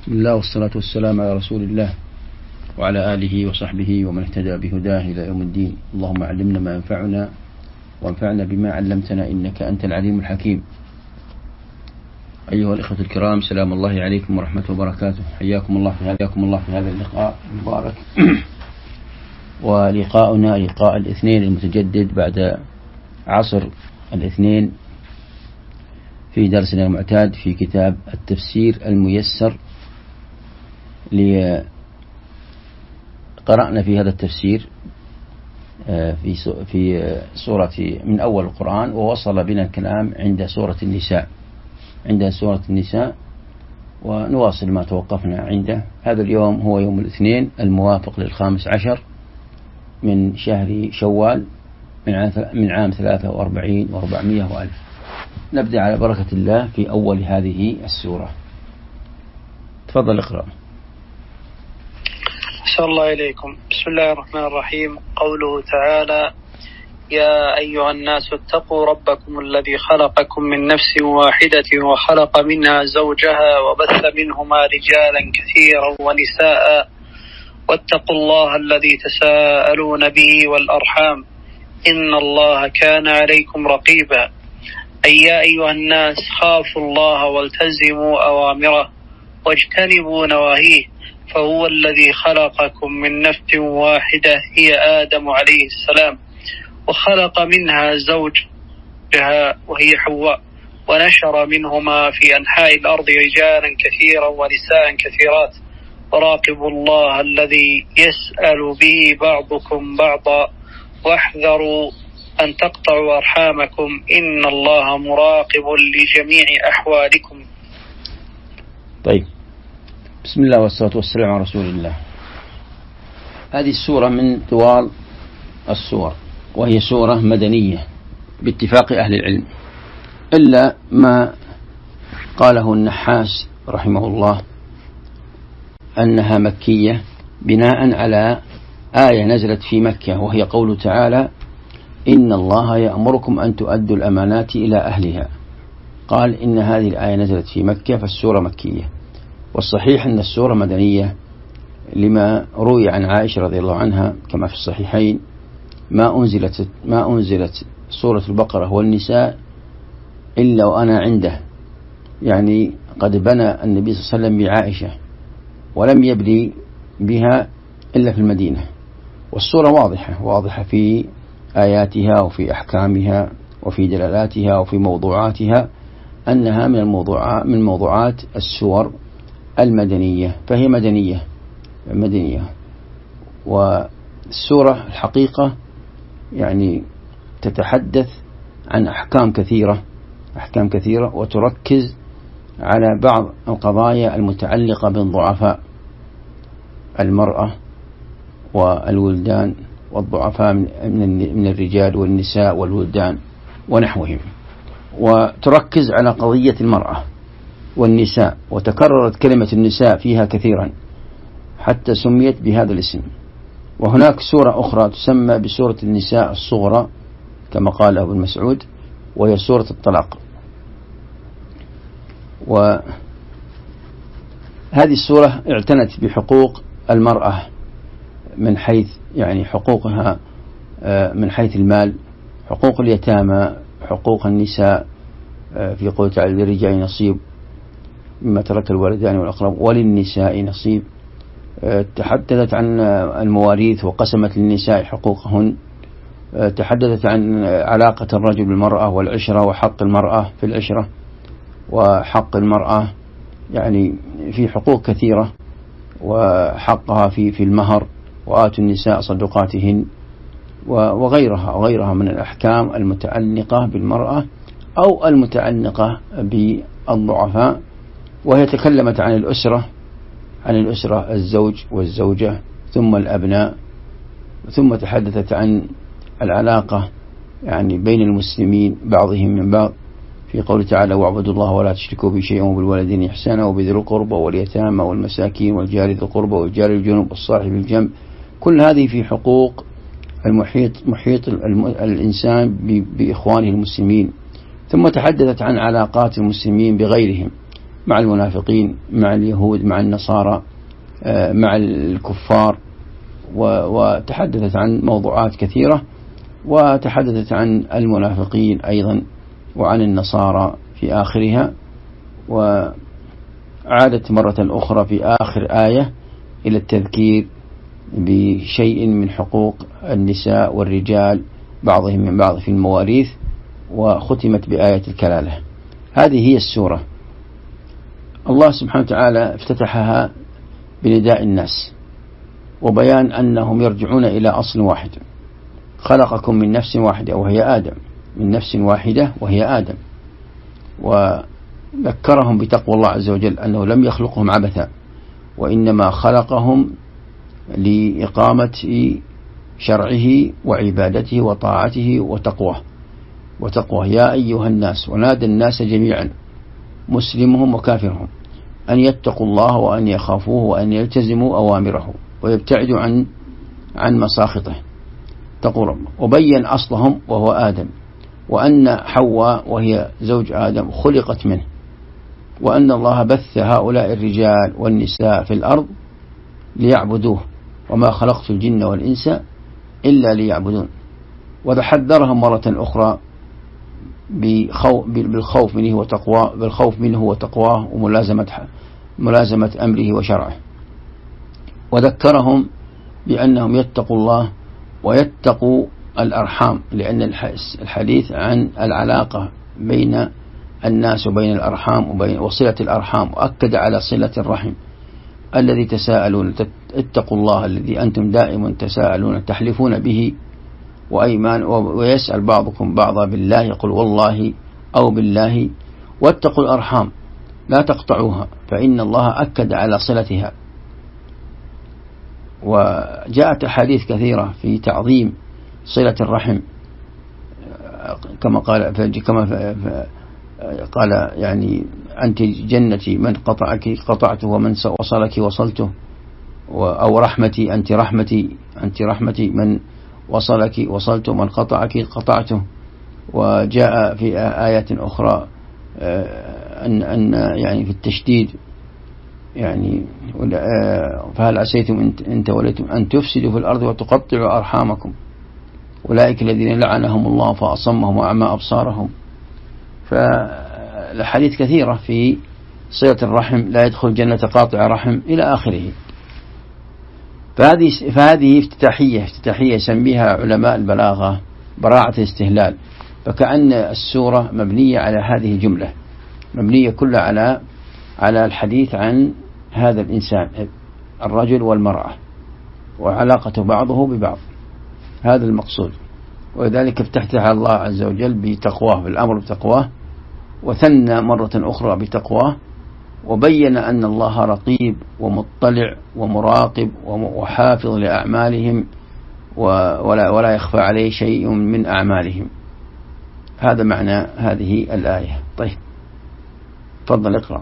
بسم الله والصلاة والسلام على رسول الله وعلى آله وصحبه ومن اهتدى بهداه إلى يوم الدين. اللهم علمنا ما ينفعنا وانفعنا بما علمتنا إنك أنت العليم الحكيم. أيها الإخوة الكرام، سلام الله عليكم ورحمة وبركاته. حياكم الله في هذا اللقاء المبارك ولقاؤنا لقاء الاثنين المتجدد بعد عصر الاثنين في درسنا المعتاد في كتاب التفسير الميسر. قرأنا في هذا التفسير في سورة من أول القرآن، ووصل بنا الكلام عند سورة النساء، ونواصل ما توقفنا عنده. هذا اليوم هو يوم الاثنين الموافق ل15 من شهر شوال من عام 43 و400 وألف. نبدأ على بركة الله في أول هذه السورة. تفضل اقرأ. أحسن الله إليكم. بسم الله الرحمن الرحيم. قوله تعالى: يا أيها الناس اتقوا ربكم الذي خلقكم من نفس واحدة وخلق منها زوجها وبث منهما رجالا كثيرا ونساء واتقوا الله الذي تساءلون به والأرحام إن الله كان عليكم رقيبا. أي يا أيها الناس خافوا الله والتزموا أوامره واجتنبوا نواهيه، فهو الذي خلقكم من نفس واحدة هي آدم عليه السلام، وخلق منها زوجها وهي حواء، ونشر منهما في أنحاء الأرض رجالا كثيرا ونساء كثيرات، وراقبوا الله الذي يسأل به بعضكم بعضا، واحذروا أن تقطعوا أرحامكم إن الله مراقب لجميع أحوالكم. طيب، بسم الله والصلاة والسلام على رسول الله. هذه السورة من طوال السور، وهي سورة مدنية باتفاق أهل العلم، إلا ما قاله النحاس رحمه الله أنها مكية بناء على آية نزلت في مكة، وهي قوله تعالى: إن الله يأمركم أن تؤدوا الأمانات إلى أهلها. قال إن هذه الآية نزلت في مكة فالسورة مكية، والصحيح أن السورة مدنية لما روي عن عائشة رضي الله عنها كما في الصحيحين: ما أنزلت سورة البقرة والنساء إلا وأنا عنده، يعني قد بنى النبي صلى الله عليه وسلم بعائشة ولم يبني بها إلا في المدينة. والسورة واضحة في آياتها وفي أحكامها وفي دلالاتها وفي موضوعاتها، أنها من موضوعات السور المدنية، فهي مدنية. والسورة الحقيقة يعني تتحدث عن أحكام كثيرة وتركز على بعض القضايا المتعلقة بالضعفاء، المرأة والولدان والضعفاء من الرجال والنساء والولدان ونحوهم، وتركز على قضية المرأة والنساء، وتكررت كلمة النساء فيها كثيرا حتى سميت بهذا الاسم. وهناك سورة أخرى تسمى بسورة النساء الصغرى كما قال ابن مسعود، وهي سورة الطلاق. وهذه السورة اعتنت بحقوق المرأة من حيث يعني حقوقها من حيث المال، حقوق اليتامى، حقوق النساء في قوله تعالى: للرجال نصيب مما ترك الوالدان والأقرب وللنساء نصيب. تحدثت عن المواريث وقسمت للنساء حقوقهن. تحدثت عن علاقة الرجل بالمرأة والعشرة وحق المرأة في العشرة وحق المرأة، يعني في حقوق كثيرة، وحقها في المهر، وآتوا النساء صدقاتهن، وغيرها من الأحكام المتعلقة بالمرأة أو المتعلقة بالضعفاء. وهي تكلمت عن الأسرة الزوج والزوجة ثم الأبناء، ثم تحدثت عن العلاقة يعني بين المسلمين بعضهم من بعض في قوله تعالى: واعبدوا الله ولا تشركوا به شيئا وبالوالدين إحسانا وبذي القربى واليتامى والمساكين والجار ذي القربى والجار الجنب والصاحب بالجنب. كل هذه في حقوق محيط الإنسان بإخوانه المسلمين. ثم تحدثت عن علاقات المسلمين بغيرهم مع المنافقين، مع اليهود، مع النصارى، مع الكفار، وتحدثت عن موضوعات كثيرة، وتحدثت عن المنافقين أيضا وعن النصارى في آخرها. وعادت مرة أخرى في آخر آية إلى التذكير بشيء من حقوق النساء والرجال بعضهم من بعض في المواريث، وختمت بآية الكلالة. هذه هي السورة. الله سبحانه وتعالى افتتحها بنداء الناس وبيان أنهم يرجعون إلى أصل واحد، خلقكم من نفس واحدة وهي آدم، من نفس واحدة وهي آدم، وذكرهم بتقوى الله عز وجل أنه لم يخلقهم عبثا، وإنما خلقهم لإقامة شرعه وعبادته وطاعته وتقواه. يا أيها الناس، ونادى الناس جميعا مسلمهم وكافرهم أن يتقوا الله وأن يخافوه وأن يلتزموا أوامره ويبتعدوا عن مساخطه، تقوا رب. وبين أصلهم وهو آدم، وأن حواء وهي زوج آدم خلقت منه، وأن الله بث هؤلاء الرجال والنساء في الأرض ليعبدوه، وما خلقت الجن والإنس إلا ليعبدون. وتحذرهم مرة أخرى بالخوف منه وتقواه وملازمة أمره وشرعه. وذكرهم بأنهم يتقوا الله ويتقوا الأرحام، لأن الحديث عن العلاقة بين الناس وبين الأرحام وصلة الأرحام، وأكد على صلة الرحم الذي تساءلون، اتقوا الله الذي أنتم دائما تساءلون تحلفون به وأيمان، ويسأل بعضكم بعضا بالله، يقول والله أو بالله، واتقوا الأرحام لا تقطعوها فإن الله أكد على صلتها. وجاءت أحاديث كثيرة في تعظيم صلة الرحم، كما قال يعني أنت جنتي من قطعك قطعته ومن وصلك وصلته، أو رحمتي أنت رحمتي من وصلك وصلته ومن قطعك قطعته. وجاء في آيات أخرى أن يعني في التشديد يعني فهل عسيتم إن توليتم أن تفسدوا في الأرض وتقطعوا أرحامكم أولئك الذين لعنهم الله فأصمهم وأعمى أبصارهم. فالحديث كثيرة في صلة الرحم، لا يدخل الجنة قاطع رحم إلى آخره. فهذه افتتاحية يسميها علماء البلاغة براعة الاستهلال، فكأن السورة مبنية على هذه الجملة، مبنية كلها على الحديث عن هذا الإنسان الرجل والمرأة وعلاقة بعضه ببعض، هذا المقصود. ولذلك افتتح الله عز وجل بتقواه، بالأمر بتقواه، وثنى مرة أخرى بتقواه، وبين أن الله رقيب ومطلع ومراقب وحافظ لأعمالهم ولا يخفى عليه شيء من أعمالهم. هذا معنى هذه الآية. طيب تفضل اقرأ.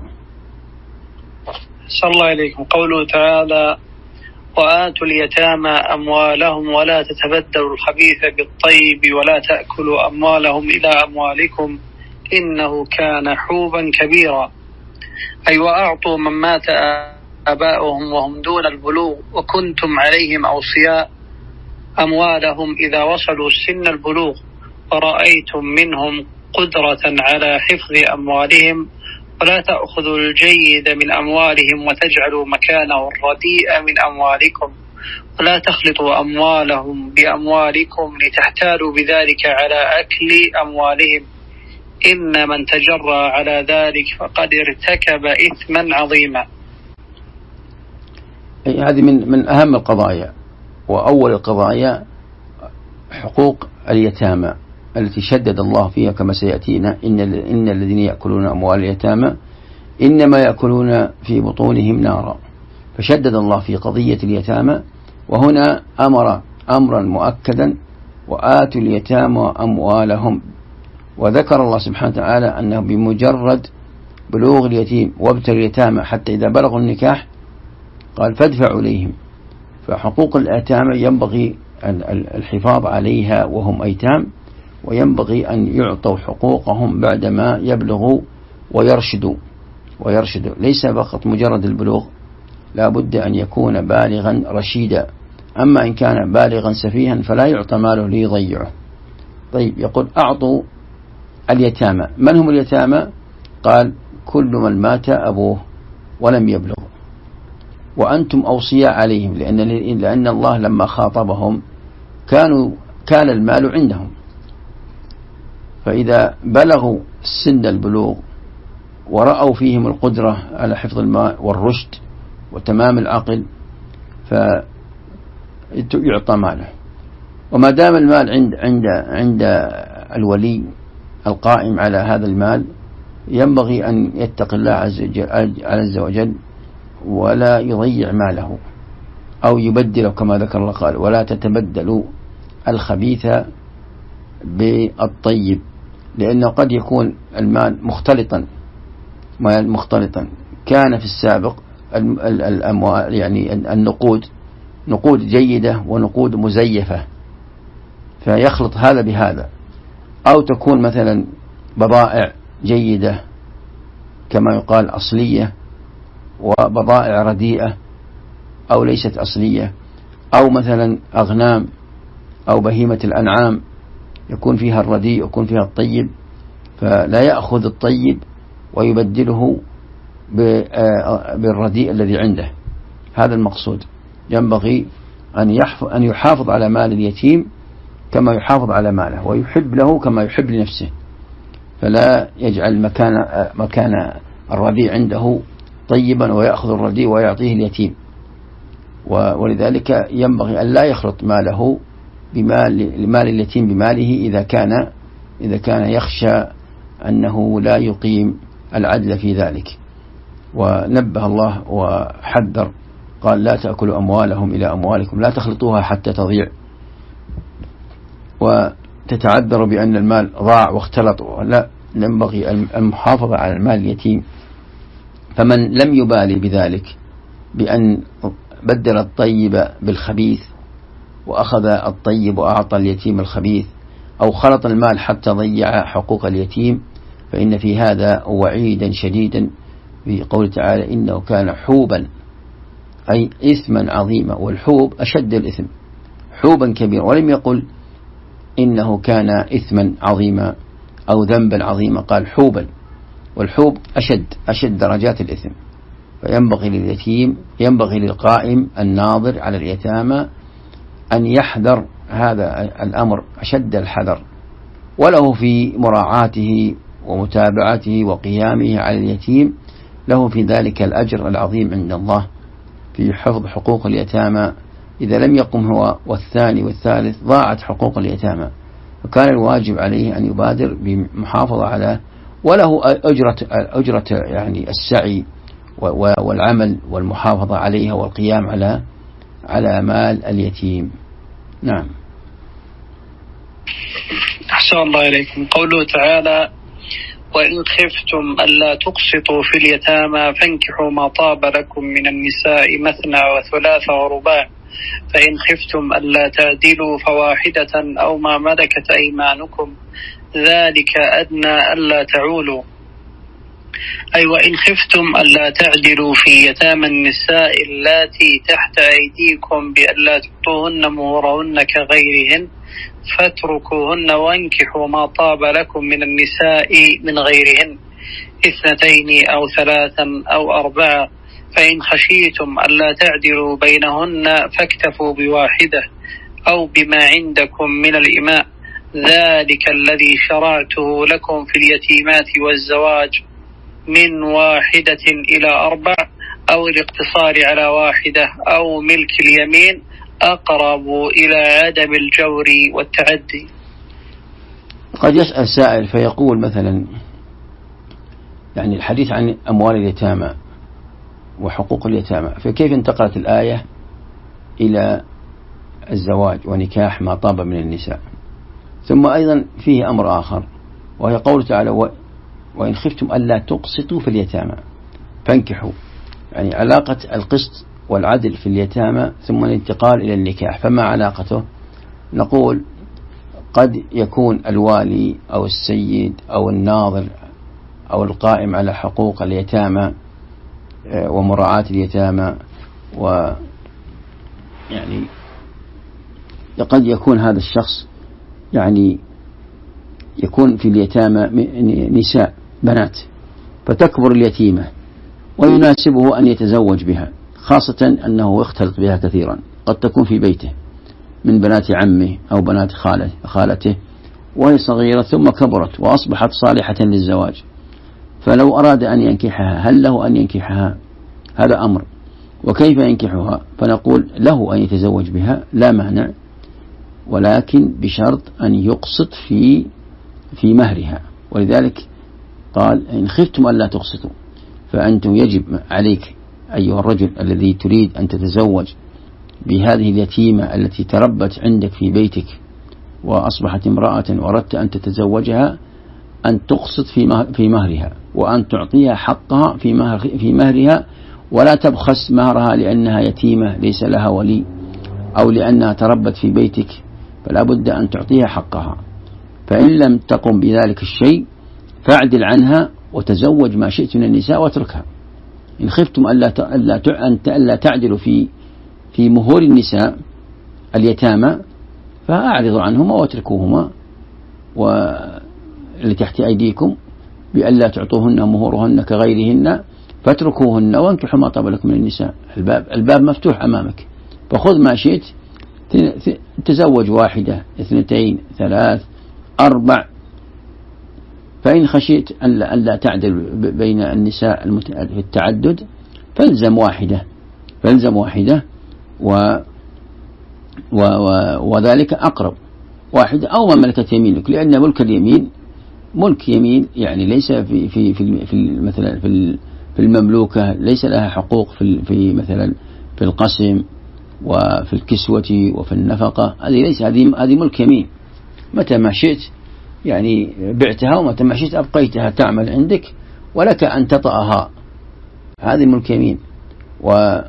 صلى الله عليكم. قوله تعالى وآتوا اليتامى أموالهم ولا تتبدلوا الخبيث بالطيب ولا تأكلوا أموالهم إلى أموالكم إنه كان حوبا كبيرا، أي وأعطوا من مات آباؤهم وهم دون البلوغ وكنتم عليهم أوصياء أموالهم إذا وصلوا سن البلوغ ورأيتم منهم قدرة على حفظ أموالهم، ولا تأخذوا الجيد من أموالهم وتجعلوا مكانه الرديء من أموالكم، ولا تخلطوا أموالهم بأموالكم لتحتالوا بذلك على أكل أموالهم، إن من تجرى على ذلك فقد ارتكب إثما عظيما. هذه من أهم القضايا وأول القضايا حقوق اليتامى التي شدد الله فيها كما سيأتينا. إن الذين يأكلون أموال اليتامى إنما يأكلون في بطونهم نارا، فشدد الله في قضية اليتامى، وهنا أمر أمرا مؤكدا وآتوا اليتامى أموالهم. وذكر الله سبحانه وتعالى أنه بمجرد بلوغ اليتيم وابتلوا اليتامى حتى إذا بلغوا النكاح قال فادفعوا إليهم. فحقوق اليتامى ينبغي الحفاظ عليها وهم أيتام، وينبغي أن يعطوا حقوقهم بعدما يبلغوا ويرشدوا. ويرشد، ليس فقط مجرد البلوغ، لا بد أن يكون بالغا رشيدا. أما إن كان بالغا سفيها فلا يعطى ماله ليضيعه. طيب، يقول أعطوا اليتامى. من هم اليتامى؟ قال كل من مات أبوه ولم يبلغ، وأنتم أوصياء عليهم، لأن الله لما خاطبهم كان المال عندهم، فإذا بلغوا سن البلوغ ورأوا فيهم القدرة على حفظ المال والرشد وتمام العقل فيعطى ماله. وما دام المال عند الولي القائم على هذا المال، ينبغي أن يتقي الله عز وجل ولا يضيع ماله أو يبدله، كما ذكر الله قال ولا تتبدلوا الخبيث بالطيب، لأنه قد يكون المال مختلطا. كان في السابق الأموال يعني نقود جيدة ونقود مزيفة، فيخلط هذا بهذا، أو تكون مثلا بضائع جيدة كما يقال أصلية وبضائع رديئة أو ليست أصلية، أو مثلا أغنام أو بهيمة الأنعام يكون فيها الرديء ويكون فيها الطيب، فلا يأخذ الطيب ويبدله بالرديء الذي عنده. هذا المقصود. ينبغي أن يحافظ على مال اليتيم كما يحافظ على ماله، ويحب له كما يحب لنفسه، فلا يجعل مكان الرديء عنده طيبا ويأخذ الرديء ويعطيه اليتيم. ولذلك ينبغي أن لا يخلط ماله بمال اليتيم بماله إذا كان يخشى أنه لا يقيم العدل في ذلك. ونبه الله وحذر، قال لا تأكلوا أموالهم إلى أموالكم، لا تخلطوها حتى تضيع وتتعذر بأن المال ضاع واختلط. لا، ينبغي المحافظة على المال اليتيم. فمن لم يبالي بذلك بأن بدل الطيب بالخبيث وأخذ الطيب وأعطى اليتيم الخبيث، أو خلط المال حتى ضيع حقوق اليتيم، فإن في هذا وعيدا شديدا في قول تعالى إنه كان حوبا، أي إثما عظيما. والحوب أشد الإثم، حوبا كبيرا، ولم يقل إنه كان إثما عظيما أو ذنبا عظيما، قال حوبا، والحوب أشد درجات الإثم. فينبغي لليتيم، ينبغي للقائم الناظر على اليتامى أن يحذر هذا الأمر أشد الحذر، وله في مراعاته ومتابعته وقيامه على اليتيم له في ذلك الأجر العظيم عند الله في حفظ حقوق اليتامى. إذا لم يقم هو والثاني والثالث ضاعت حقوق اليتامى، وكان الواجب عليه أن يبادر بمحافظة على، وله أجرة يعني السعي والعمل والمحافظة عليها والقيام على مال اليتيم. نعم. أحسن الله إليكم. قوله تعالى وإن خفتم ألا تقسطوا في اليتامى فانكحوا ما طاب لكم من النساء مثنى وثلاث ورباع، فإن خفتم ألا تعدلوا فواحدة أو ما ملكت أيمانكم ذلك أدنى ألا تعولوا. أي وإن خفتم ألا تعدلوا في يتامى النساء اللاتي تحت أيديكم بألا تعطوهن مهورهن كغيرهن فاتركوهن وانكحوا ما طاب لكم من النساء من غيرهن 2 أو 3 أو 4، فإن خشيتم ألا تعدلوا بينهن فاكتفوا بواحدة أو بما عندكم من الإماء، ذلك الذي شرعته لكم في اليتيمات والزواج من 1 إلى 4 أو الاقتصار على 1 أو ملك اليمين أقرب إلى عدم الجور والتعدي. قد يسأل سائل فيقول مثلا يعني الحديث عن أموال اليتامى وحقوق اليتامى، فكيف انتقلت الآية إلى الزواج ونكاح ما طاب من النساء؟ ثم أيضا فيه أمر آخر، وهي قول تعالى وإن خفتم ألا تقسطوا في اليتامى فانكحوا، يعني علاقة القسط والعدل في اليتامى ثم الانتقال إلى النكاح، فما علاقته؟ نقول قد يكون الوالي أو السيد أو الناظر أو القائم على حقوق اليتامى ومراعاة اليتامى، يعني قد يكون هذا الشخص يعني يكون في اليتامى نساء بنات فتكبر اليتيمة ويناسبه أن يتزوج بها، خاصة أنه يختلط بها كثيرا، قد تكون في بيته من بنات عمه أو بنات خالته وهي صغيرة ثم كبرت وأصبحت صالحة للزواج، فلو أراد أن ينكحها هل له أن ينكحها؟ هذا أمر. وكيف ينكحها؟ فنقول له أن يتزوج بها لا مانع، ولكن بشرط أن يقسط في مهرها. ولذلك قال إن خفتم ألا تقسطوا، فأنتم يجب عليك أيها الرجل الذي تريد أن تتزوج بهذه اليتيمة التي تربت عندك في بيتك وأصبحت امرأة وأردت أن تتزوجها أن تقسط في مهرها، وأن تعطيها حقها في مهرها، ولا تبخس مهرها لأنها يتيمة ليس لها ولي أو لأنها تربت في بيتك، فلا بد أن تعطيها حقها. فإن لم تقم بذلك الشيء فاعدل عنها وتزوج ما شئت من النساء واتركها. إن خفتم ألا تعدلوا في مهور النساء اليتامى فأعرضوا عنهما واتركوهما واللي تحت أيديكم بألا تعطوهن مهورهن كغيرهن فاتركوهن وانكحوا ما طاب لكم من النساء. الباب مفتوح أمامك، فخذ ما شئت، تزوج 1 2 3 4. فإن خشيت ألا تعدل بين النساء في التعدد فالزم واحدة وذلك أقرب، 1 أو ما ملكت يمينك، لأن ملك اليمين ملك يمين يعني ليس في مثلا في المملوكة ليس لها حقوق في مثلا في القسم وفي الكسوة وفي النفقة، هذه ملك يمين، متى ما شئت يعني بعتها ومتى ما شئت أبقيتها تعمل عندك ولك أن تطأها، هذه ملك يمين. وهذا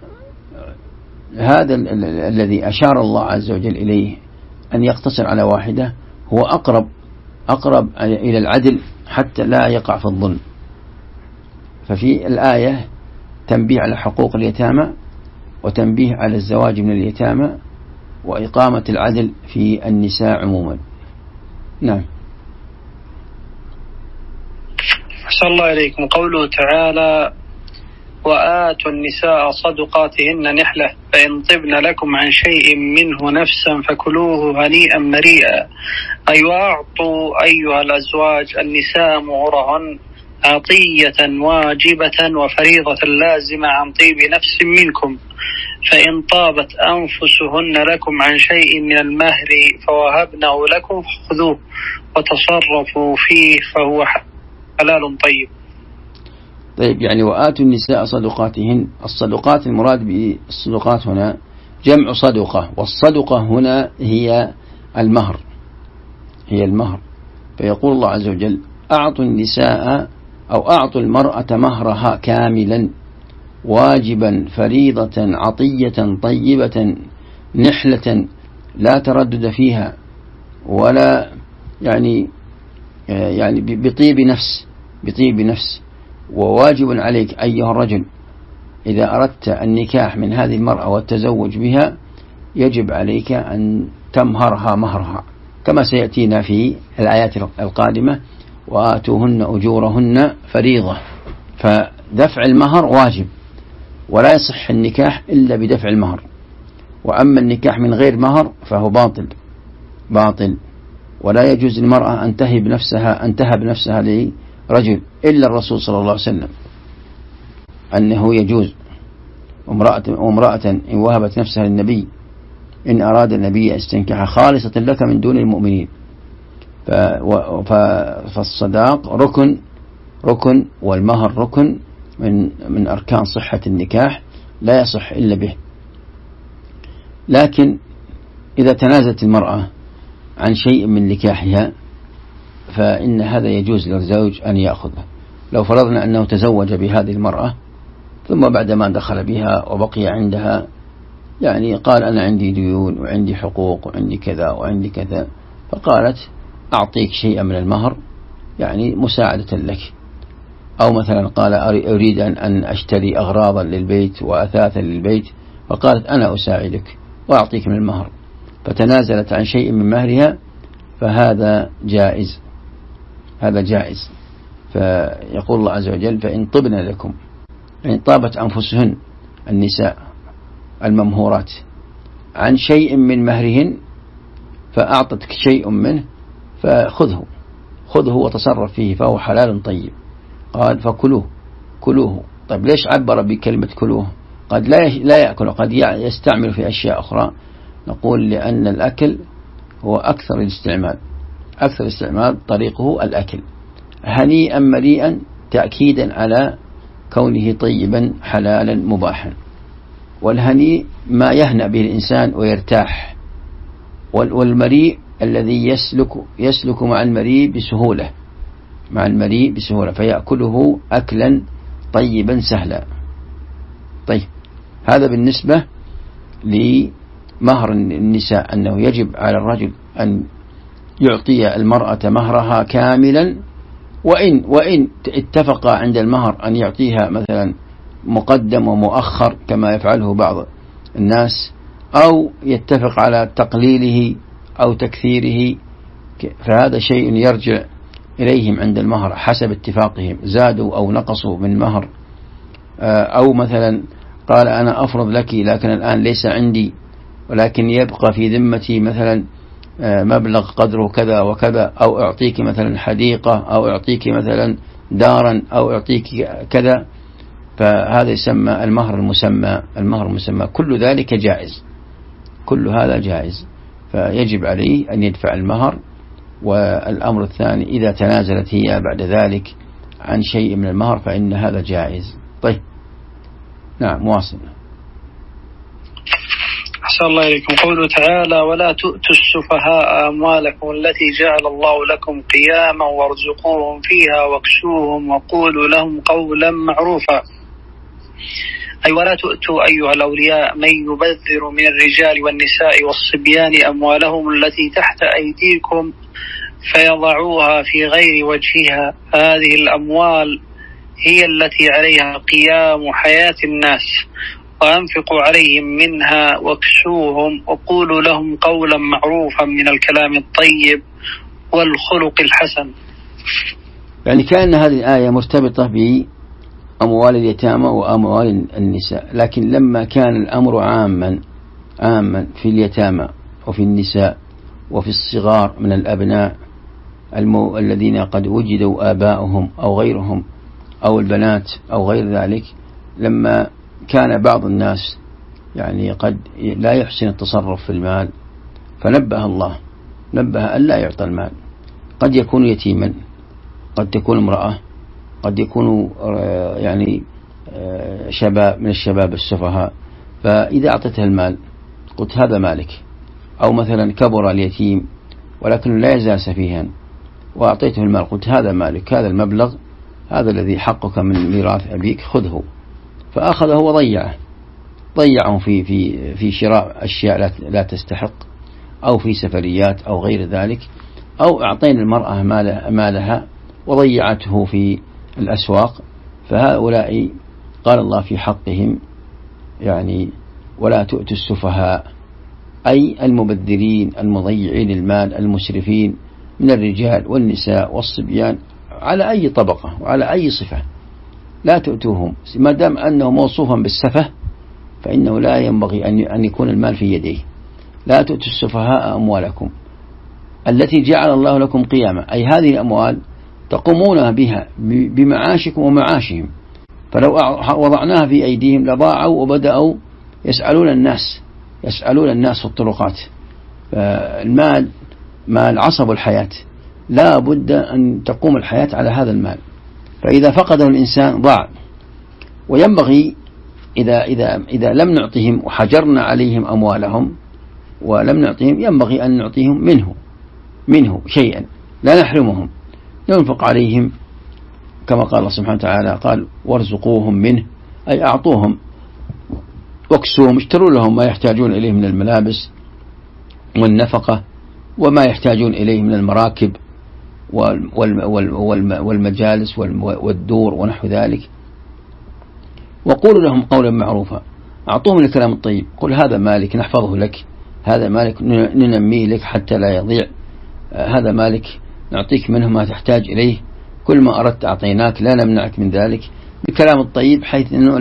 الذي أشار الله عز وجل إليه أن يقتصر على 1 هو أقرب إلى العدل حتى لا يقع في الظلم. ففي الآية تنبيه على حقوق اليتامى وتنبيه على الزواج من اليتامى وإقامة العدل في النساء عموما. نعم. أحسن الله إليكم. قوله تعالى وآتوا النساء صدقاتهن نحلة فإن طبن لكم عن شيء منه نفسا فكلوه هنيئا مريئا، أي وأعطوا أيها الأزواج النساء مهورهن عطية واجبة وفريضة لازمة عن طيب نفس منكم، فإن طابت أنفسهن لكم عن شيء من المهر فوهبنه لكم فخذوه وتصرفوا فيه فهو حلال طيب. طيب، يعني وآتوا النساء صدقاتهن، الصدقات المراد بالصدقات هنا جمع صدقة، والصدقة هنا هي المهر، فيقول الله عز وجل أعطوا النساء أو أعطوا المرأة مهرها كاملا واجبا فريضة عطية طيبة نحلة لا تردد فيها ولا يعني بطيب نفس. وواجب عليك أيها الرجل إذا أردت النكاح من هذه المرأة والتزوج بها يجب عليك أن تمهرها مهرها كما سيأتينا في الآيات القادمة وآتوهن أجورهن فريضة، فدفع المهر واجب ولا يصح النكاح إلا بدفع المهر. وأما النكاح من غير مهر فهو باطل، ولا يجوز للمرأة أن تهب نفسها لرجل إلا الرسول صلى الله عليه وسلم أنه يجوز امرأة إن وهبت نفسها للنبي إن أراد النبي استنكح خالصة لك من دون المؤمنين. فالصداق ركن والمهر ركن من أركان صحة النكاح لا يصح إلا به. لكن إذا تنازلت المرأة عن شيء من نكاحها فإن هذا يجوز للزوج أن يأخذه. لو فرضنا أنه تزوج بهذه المرأة ثم بعدما دخل بها وبقي عندها يعني قال أنا عندي ديون وعندي حقوق وعندي كذا وعندي كذا، فقالت أعطيك شيئا من المهر يعني مساعدة لك، أو مثلا قال أريد أن أشتري أغراضا للبيت وأثاثا للبيت، فقالت أنا أساعدك وأعطيك من المهر، فتنازلت عن شيء من مهرها، فهذا جائز، هذا جائز. فيقول الله عز وجل فإن طبن لكم، إن طابت أنفسهن النساء الممهورات عن شيء من مهرهن فأعطتك شيء منه فخذه، خذه وتصرف فيه فهو حلال طيب. قال فكلوه، كلوه. طيب ليش عبر بكلمة كلوه؟ قد لا يأكل، قد يستعمل في أشياء أخرى. نقول لأن الأكل هو أكثر الاستعمال، أكثر الاستعمال طريقه الأكل، هنيئا مريئا، تأكيدا على كونه طيبا حلالا مباحا. والهنيء ما يهنأ به الإنسان ويرتاح، والمريء الذي يسلك مع المريء بسهولة، مع المريء بسهولة، فيأكله أكلا طيبا سهلا. طيب هذا بالنسبة لمهر النساء، أنه يجب على الرجل أن يعطي المرأة مهرها كاملا، وإن اتفق عند المهر أن يعطيها مثلا مقدم ومؤخر كما يفعله بعض الناس، أو يتفق على تقليله أو تكثيره، فهذا شيء يرجع إليهم عند المهر حسب اتفاقهم، زادوا أو نقصوا من المهر. أو مثلا قال أنا أفرض لك لكن الآن ليس عندي، ولكن يبقى في ذمتي مثلا مبلغ قدره كذا وكذا، أو أعطيك مثلا حديقة، أو أعطيك مثلا دارا، أو أعطيك كذا، فهذا يسمى المهر المسمى. المهر المسمى كل ذلك جائز، كل هذا جائز، فيجب عليه أن يدفع المهر. والأمر الثاني إذا تنازلت هي بعد ذلك عن شيء من المهر فإن هذا جائز. طيب نعم واصل. أحسن الله إليكم. قوله تعالى ولا تؤتوا السفهاء أموالكم التي جعل الله لكم قياما وارزقوهم فيها واكسوهم وقولوا لهم قولا معروفا. أي ولا تؤتوا أيها الأولياء من يبذر من الرجال والنساء والصبيان أموالهم التي تحت أيديكم فيضعوها في غير وجهها. هذه الأموال هي التي عليها قيام حياة الناس، وأنفقوا عليهم منها واكسوهم وقولوا لهم قولا معروفا من الكلام الطيب والخلق الحسن. يعني كأن هذه الآية مرتبطة بأموال اليتامى وأموال النساء، لكن لما كان الأمر عاما في اليتامى وفي النساء وفي الصغار من الأبناء الذين قد وجدوا آباؤهم أو غيرهم أو البنات أو غير ذلك، لما كان بعض الناس يعني قد لا يحسن التصرف في المال، فنبه الله، نبه ألا يعطى المال. قد يكون يتيما، قد تكون امرأة، قد يكون يعني شباب من الشباب السفهاء، فإذا أعطيته المال قلت هذا مالك، أو مثلا كبر اليتيم ولكن لا يزال سفيها وأعطيته المال قلت هذا مالك، هذا المبلغ هذا الذي حقك من ميراث أبيك خذه، فأخذه ضيعه في شراء أشياء لا تستحق، أو في سفريات أو غير ذلك، أو أعطينا المرأة مالها وضيعته في الأسواق. فهؤلاء قال الله في حقهم يعني ولا تؤتوا السفهاء، أي المبذرين المضيعين المال المسرفين من الرجال والنساء والصبيان على أي طبقة وعلى أي صفة، لا تؤتوهم. ما دام أنه موصوفا بالسفه فإنه لا ينبغي أن يكون المال في يديه. لا تؤتوا السفهاء أموالكم التي جعل الله لكم قياما، أي هذه الأموال تقومون بها بمعاشكم ومعاشهم، فلو وضعناها في أيديهم لضاعوا وبدأوا يسألون الناس في الطرقات. فالمال مال عصب الحياة، لا بد أن تقوم الحياة على هذا المال، فإذا فقده الإنسان ضاع. وينبغي إذا لم نعطيهم وحجرنا عليهم أموالهم ولم نعطيهم، ينبغي أن نعطيهم منه شيئا، لا نحرمهم، ننفق عليهم كما قال الله سبحانه وتعالى قال وارزقوهم منه، أي أعطوهم واكسوهم، اشتروا لهم ما يحتاجون إليه من الملابس والنفقة وما يحتاجون إليه من المراكب والمجالس والدور ونحو ذلك. وقولوا لهم قولا معروفا، أعطوهم الكلام الطيب، قل هذا مالك نحفظه لك، هذا مالك ننميه لك حتى لا يضيع، هذا مالك نعطيك منه ما تحتاج إليه، كل ما أردت أعطيناك، لا نمنعك من ذلك، بكلام الطيب، بحيث أنه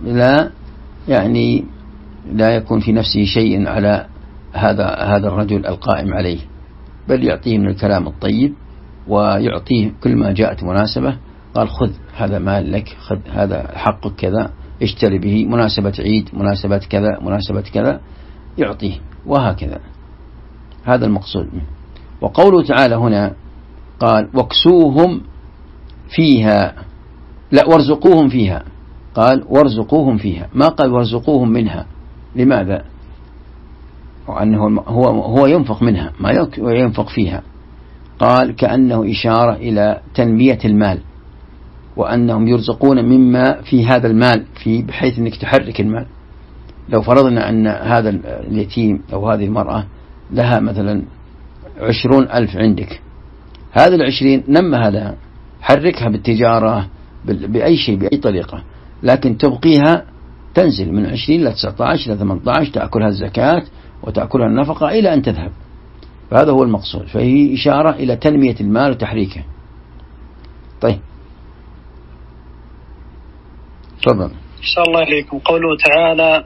لا يكون في نفسه شيء على هذا الرجل القائم عليه، بل يعطيه من الكلام الطيب ويعطيه كل ما جاءت مناسبة. قال خذ هذا مال لك، خذ هذا حقك كذا، اشتري به، مناسبة عيد، مناسبة كذا، مناسبة كذا، يعطيه، وهكذا. هذا المقصود منه. وقوله تعالى هنا قال واكسوهم فيها، لا وارزقوهم فيها، قال وارزقوهم فيها، ما قال وارزقوهم منها. لماذا؟ وأنه هو ينفق منها، ما ينفق فيها. قال كأنه إشارة إلى تنمية المال، وأنهم يرزقون مما في هذا المال، بحيث أنك تحرك المال. لو فرضنا أن هذا اليتيم أو هذه المرأة لها مثلا 20,000 عندك، هذا 20 نمها لها، حركها بالتجارة، بأي شيء، بأي طريقة، لكن تبقيها تنزل من 20 إلى 19 إلى 18، تأكلها الزكاة وتأكلها النفقة إلى أن تذهب. فهذا هو المقصود، فهي إشارة إلى تنمية المال وتحريكه. طيب تفضل. صلى الله عليكم. قوله تعالى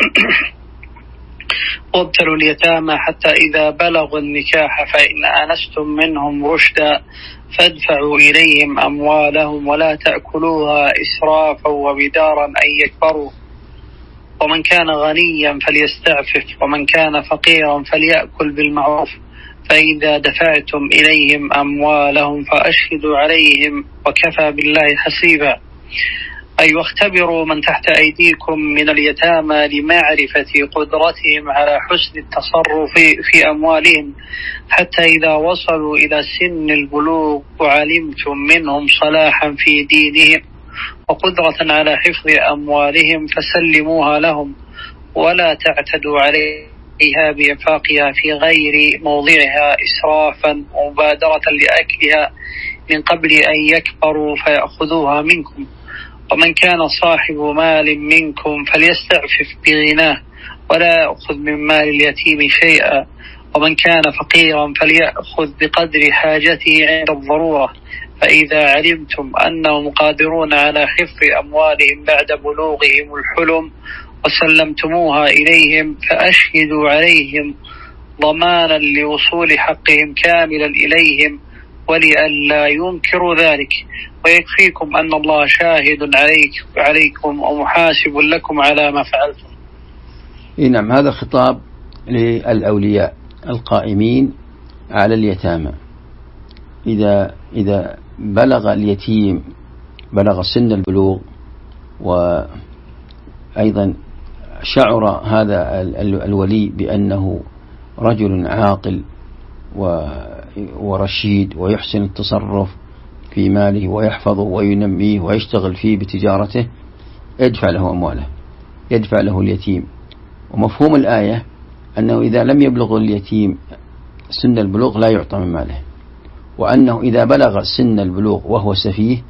وابتلوا اليتامى حتى إذا بلغوا النكاح فإن آنستم منهم رشدا فادفعوا إليهم أموالهم ولا تأكلوها إسرافا وبدارا أن يكبروا ومن كان غنيا فليستعفف ومن كان فقيرا فليأكل بالمعروف فإذا دفعتم إليهم أموالهم فأشهدوا عليهم وكفى بالله حسيبا. أي واختبروا من تحت أيديكم من اليتامى لمعرفة قدرتهم على حسن التصرف في أموالهم حتى إذا وصلوا إلى سن البلوغ وعلمتم منهم صلاحا في دينهم وقدرة على حفظ أموالهم فسلموها لهم ولا تعتدوا عليها بإنفاقها في غير موضعها إسرافا ومبادرة لأكلها من قبل أن يكبروا فيأخذوها منكم. ومن كان صاحب مال منكم فليستعفف بغناه ولا يأخذ من مال اليتيم شيئا ومن كان فقيرا فليأخذ بقدر حاجته عند الضرورة فإذا علمتم أنهم قادرون على حفظ أموالهم بعد بلوغهم الحلم وسلمتموها إليهم فأشهدوا عليهم ضمانا لوصول حقهم كاملا إليهم ولئلا ينكروا ذلك ويكفيكم أن الله شاهد عليكم ومحاسب لكم على ما فعلتم. نعم، هذا خطاب للأولياء القائمين على اليتامى. إذا بلغ اليتيم، بلغ سن البلوغ، وأيضا شعر هذا الولي بأنه رجل عاقل ورشيد ويحسن التصرف في ماله ويحفظه وينميه ويشتغل فيه بتجارته، يدفع له أمواله، يدفع له اليتيم. ومفهوم الآية أنه إذا لم يبلغ اليتيم سن البلوغ لا يعطى من ماله، وأنه إذا بلغ سن البلوغ وهو سفيه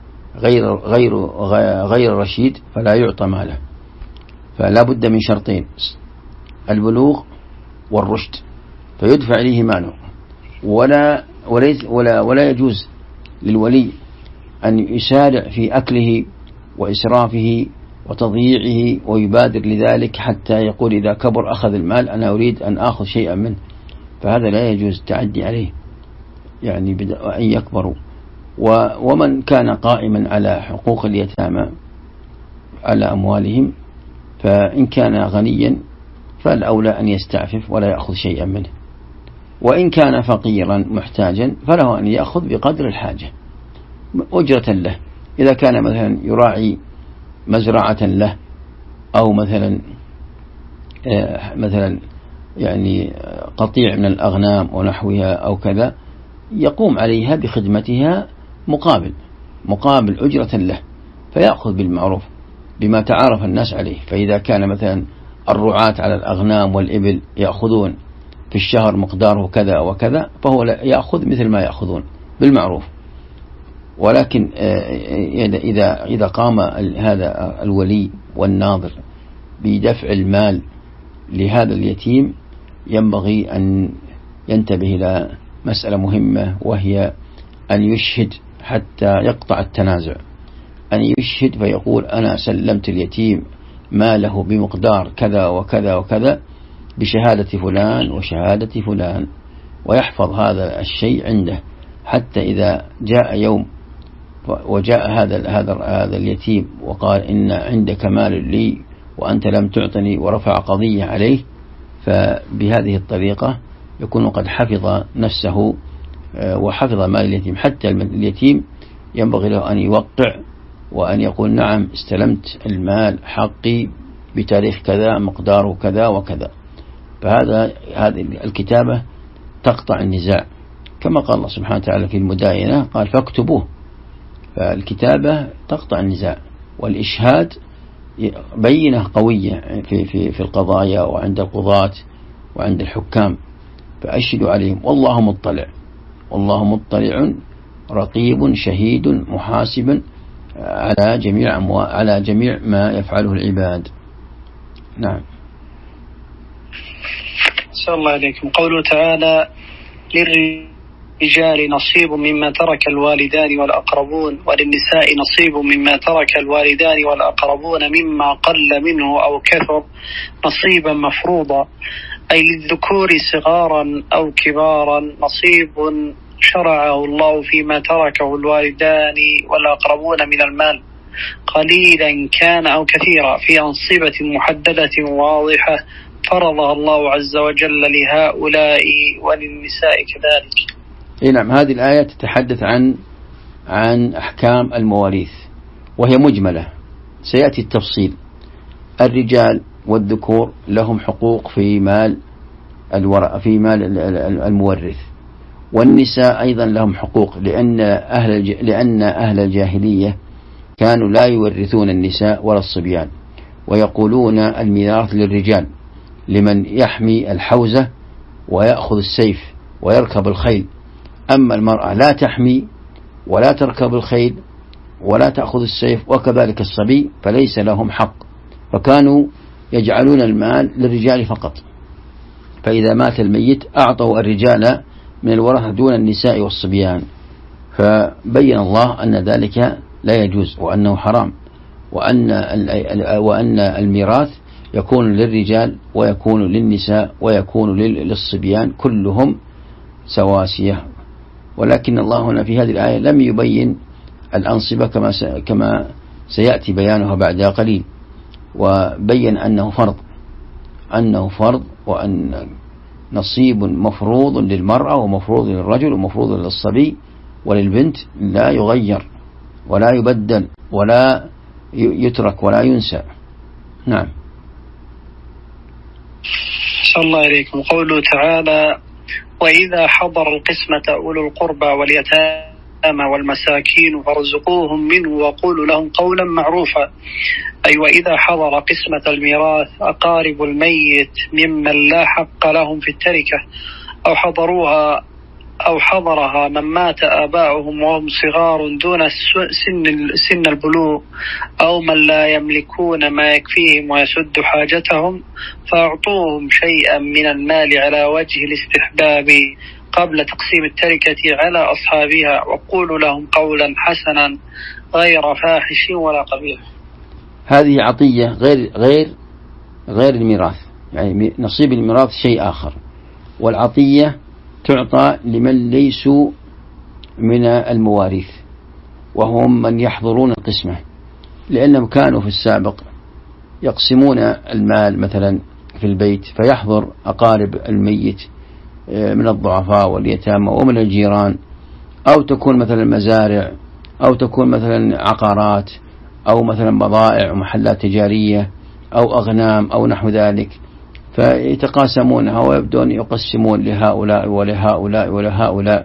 غير رشيد فلا يعطى ماله. فلا بد من شرطين: البلوغ والرشد، فيدفع إليه ماله. ولا يجوز للولي أن يسارع في أكله وإسرافه وتضييعه ويبادر لذلك حتى يقول إذا كبر أخذ المال أنا أريد أن أخذ شيئا منه، فهذا لا يجوز التعدي عليه، يعني أن يكبروا. ومن كان قائما على حقوق اليتامى على أموالهم، فإن كان غنيا فالأولى أن يستعفف ولا يأخذ شيئا منه، وإن كان فقيرا محتاجا فله أن يأخذ بقدر الحاجة أجرة له. إذا كان مثلا يراعي مزرعة له، أو مثلا يعني قطيع من الأغنام ونحوها أو كذا، يقوم عليها بخدمتها مقابل أجرة له، فيأخذ بالمعروف بما تعارف الناس عليه. فإذا كان مثلا الرعاة على الأغنام والإبل يأخذون في الشهر مقداره كذا وكذا، فهو يأخذ مثل ما يأخذون بالمعروف. ولكن إذا قام هذا الولي والناظر بدفع المال لهذا اليتيم ينبغي أن ينتبه إلى مسألة مهمة، وهي أن يشهد حتى يقطع التنازع، أن يشهد فيقول أنا سلمت اليتيم ماله بمقدار كذا وكذا وكذا بشهادة فلان وشهادة فلان، ويحفظ هذا الشيء عنده، حتى إذا جاء يوم وجاء هذا اليتيم وقال إن عندك مال لي وأنت لم تعطني ورفع قضية عليه، فبهذه الطريقة يكون قد حفظ نفسه وحفظ مال اليتيم. حتى اليتيم ينبغي له أن يوقع وأن يقول نعم استلمت المال حقي بتاريخ كذا مقداره كذا وكذا. هذه الكتابة تقطع النزاع، كما قال الله سبحانه وتعالى في المداينة قال فاكتبوه. فالكتابة تقطع النزاع، والإشهاد بينة قوية في القضايا وعند القضاة وعند الحكام، فأشهدوا عليهم والله مطلع، والله مطلع رقيب شهيد محاسب على جميع ما يفعله العباد. نعم. صلى الله عليكم. قوله تعالى للرجال نصيب مما ترك الوالدان والأقربون وللنساء نصيب مما ترك الوالدان والأقربون مما قل منه أو كثر نصيبا مفروضا، أي للذكور صغارا أو كبارا نصيب شرعه الله فيما تركه الوالدان والأقربون من المال، قليلا كان أو كثيرا، في أنصبة محددة واضحة فرضها الله عز وجل لهؤلاء وللنساء كذلك. نعم. هذه الآية تتحدث عن أحكام المواريث وهي مجملة، سيأتي التفصيل. الرجال والذكور لهم حقوق في مال المورث، والنساء أيضا لهم حقوق، لأن أهل الجاهلية كانوا لا يورثون النساء ولا الصبيان، ويقولون الميراث للرجال لمن يحمي الحوزة ويأخذ السيف ويركب الخيل، أما المرأة لا تحمي ولا تركب الخيل ولا تأخذ السيف وكذلك الصبي فليس لهم حق، فكانوا يجعلون المال للرجال فقط. فإذا مات الميت أعطوا الرجال من الورثة دون النساء والصبيان، فبين الله أن ذلك لا يجوز وأنه حرام، وأن الميراث يكون للرجال ويكون للنساء ويكون للصبيان كلهم سواسية. ولكن الله هنا في هذه الآية لم يبين الأنصبة كما سيأتي بيانها بعد قليل، وبين أنه فرض وأن نصيب مفروض للمرأة ومفروض للرجل ومفروض للصبي وللبنت، لا يغير ولا يبدل ولا يترك ولا ينسى. نعم. صلى الله عليكم. قوله تعالى وإذا حضر القسمة أولو القربى واليتامى والمساكين فارزقوهم منه وقولوا لهم قولا معروفا، أي وإذا حضر قسمة الميراث أقارب الميت ممن لا حق لهم في التركة أو حضرها من مات آباؤهم وهم صغار دون سن البلوغ، أو من لا يملكون ما يكفيهم ويسد حاجتهم، فأعطوهم شيئا من المال على وجه الاستحباب قبل تقسيم التركة على أصحابها، وقولوا لهم قولا حسنا غير فاحش ولا قبيح. هذه عطية غير الميراث، يعني نصيب الميراث شيء آخر، والعطية تعطى لمن ليسوا من المواريث وهم من يحضرون القسمة، لأنهم كانوا في السابق يقسمون المال مثلا في البيت، فيحضر أقارب الميت من الضعفاء واليتامى ومن الجيران، أو تكون مثلا مزارع، أو تكون مثلا عقارات، أو مثلا بضائع ومحلات تجارية، أو أغنام أو نحو ذلك، فيتقاسمونها ويبدون يقسمون لهؤلاء ولهؤلاء ولهؤلاء،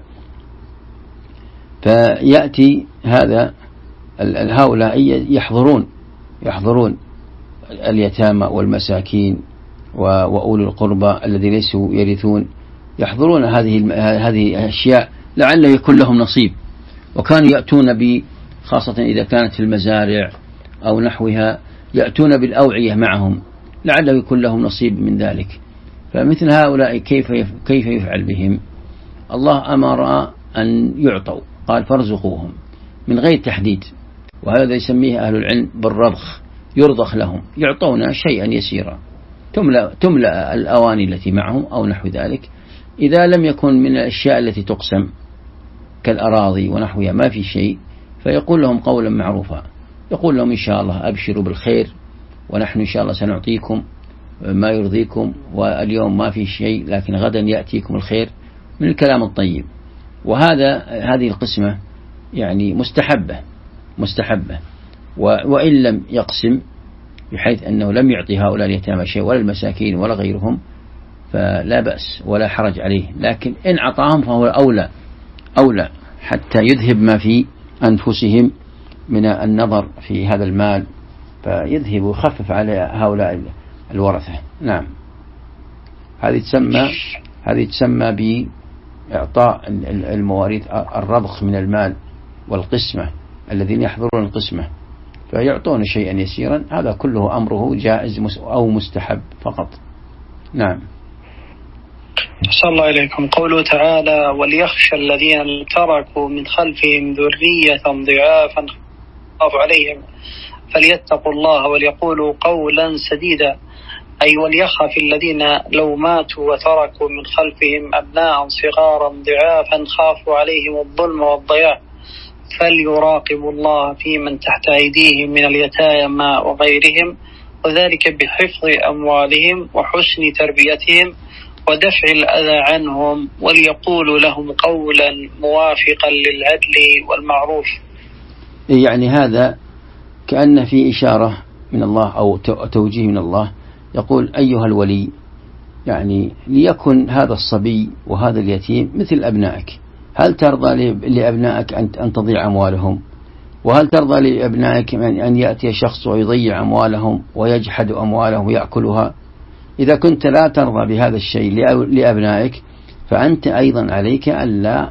فيأتي هؤلاء يحضرون اليتامى والمساكين وأولي القربى الذين ليسوا يرثون، يحضرون هذه الأشياء لعله يكون لهم نصيب، وكانوا يأتون خاصة إذا كانت في المزارع أو نحوها يأتون بالأوعية معهم لعله يكون لهم نصيب من ذلك. فمثل هؤلاء كيف يفعل بهم؟ الله أمر أن يعطوا، قال فارزقوهم من غير تحديد، وهذا يسميه أهل العلم بالرضخ، يرضخ لهم، يعطونا شيئا يسيرا، تملأ الأواني التي معهم أو نحو ذلك. إذا لم يكن من الأشياء التي تقسم كالأراضي ونحوها ما في شيء، فيقول لهم قولا معروفا، يقول لهم إن شاء الله أبشروا بالخير، ونحن إن شاء الله سنعطيكم ما يرضيكم، واليوم ما في شيء لكن غدا يأتيكم الخير، من الكلام الطيب. هذه القسمة يعني مستحبة، وإن لم يقسم بحيث أنه لم يعطي هؤلاء اليتامى شيء ولا المساكين ولا غيرهم فلا بأس ولا حرج عليه، لكن إن أعطاهم فهو أولى حتى يذهب ما في أنفسهم من النظر في هذا المال، فيذهب ويخفف على هؤلاء الورثة. نعم، هذه تسمى بإعطاء المواريث الرضخ من المال والقسمة، الذين يحضرون القسمة فيعطون شيئا يسيرا، هذا كله أمره جائز أو مستحب فقط. نعم. صلى الله عليكم. قوله تعالى وليخشى الذين تركوا من خلفهم ذرية ضعافا خافوا عليهم فليتقوا الله وليقولوا قولا سديدا، أي وليخاف الذين لو ماتوا وتركوا من خلفهم أبناء صغارا ضعافا خافوا عليهم الظلم والضياع فليراقبوا الله في من تحت أيديهم من اليتامى وغيرهم، وذلك بحفظ أموالهم وحسن تربيتهم ودفع الأذى عنهم، وليقولوا لهم قولا موافقا للعدل والمعروف. يعني هذا كأن في إشارة من الله أو توجيه من الله، يقول أيها الولي، يعني ليكن هذا الصبي وهذا اليتيم مثل أبنائك، هل ترضى لأبنائك أن تضيع أموالهم؟ وهل ترضى لأبنائك أن يأتي شخص ويضيع أموالهم ويجحد أموالهم ويأكلها؟ إذا كنت لا ترضى بهذا الشيء لأبنائك فأنت أيضا عليك ألا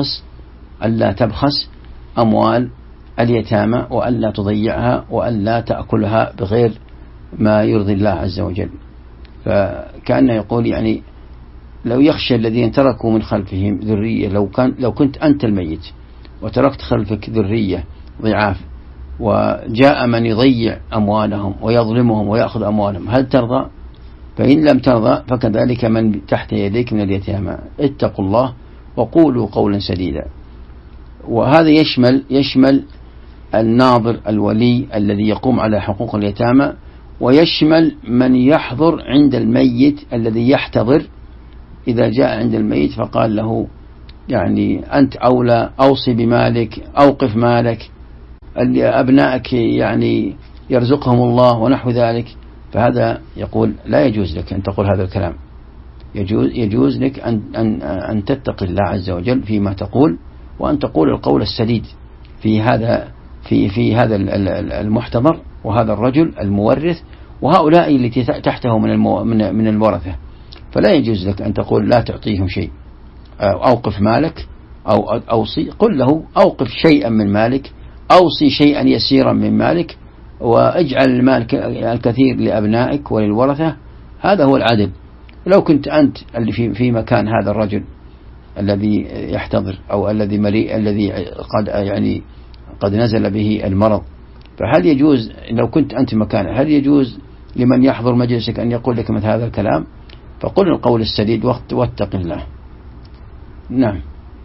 تبخس أموال اليتامى، وألا تضيعها، وألا تأكلها بغير ما يرضي الله عز وجل. فكأنه يقول يعني لو يخشى الذين تركوا من خلفهم ذرية، لو كنت أنت الميت وتركت خلفك ذرية ضعاف وجاء من يضيع أموالهم ويظلمهم ويأخذ أموالهم، هل ترضى؟ فإن لم ترضى فكذلك من تحت يديك من اليتامى، اتقوا الله وقولوا قولا سديدا. وهذا يشمل الناظر الولي الذي يقوم على حقوق اليتامى، ويشمل من يحضر عند الميت الذي يحتضر، إذا جاء عند الميت فقال له يعني أنت أولى، أوصي بمالك، أوقف مالك، أبنائك يعني يرزقهم الله ونحو ذلك، فهذا يقول لا يجوز لك أن تقول هذا الكلام، يجوز لك أن تتقي الله عز وجل فيما تقول، وأن تقول القول السديد في هذا المحتضر وهذا الرجل المورث وهؤلاء التي تحته من الورثة. فلا يجوز لك أن تقول لا تعطيهم شيء، أوقف مالك أو أوصي، قل له أوقف شيئا من مالك، أوصي شيئا يسيرا من مالك، واجعل المال الكثير لأبنائك وللورثة، هذا هو العدل. لو كنت أنت اللي في مكان هذا الرجل الذي يحتضر أو الذي مريء الذي قد نزل به المرض، فهل يجوز لو كنت أنت مكانه هل يجوز لمن يحضر مجلسك أن يقول لك مثل هذا الكلام؟ فقل القول السديد واتق الله. نعم.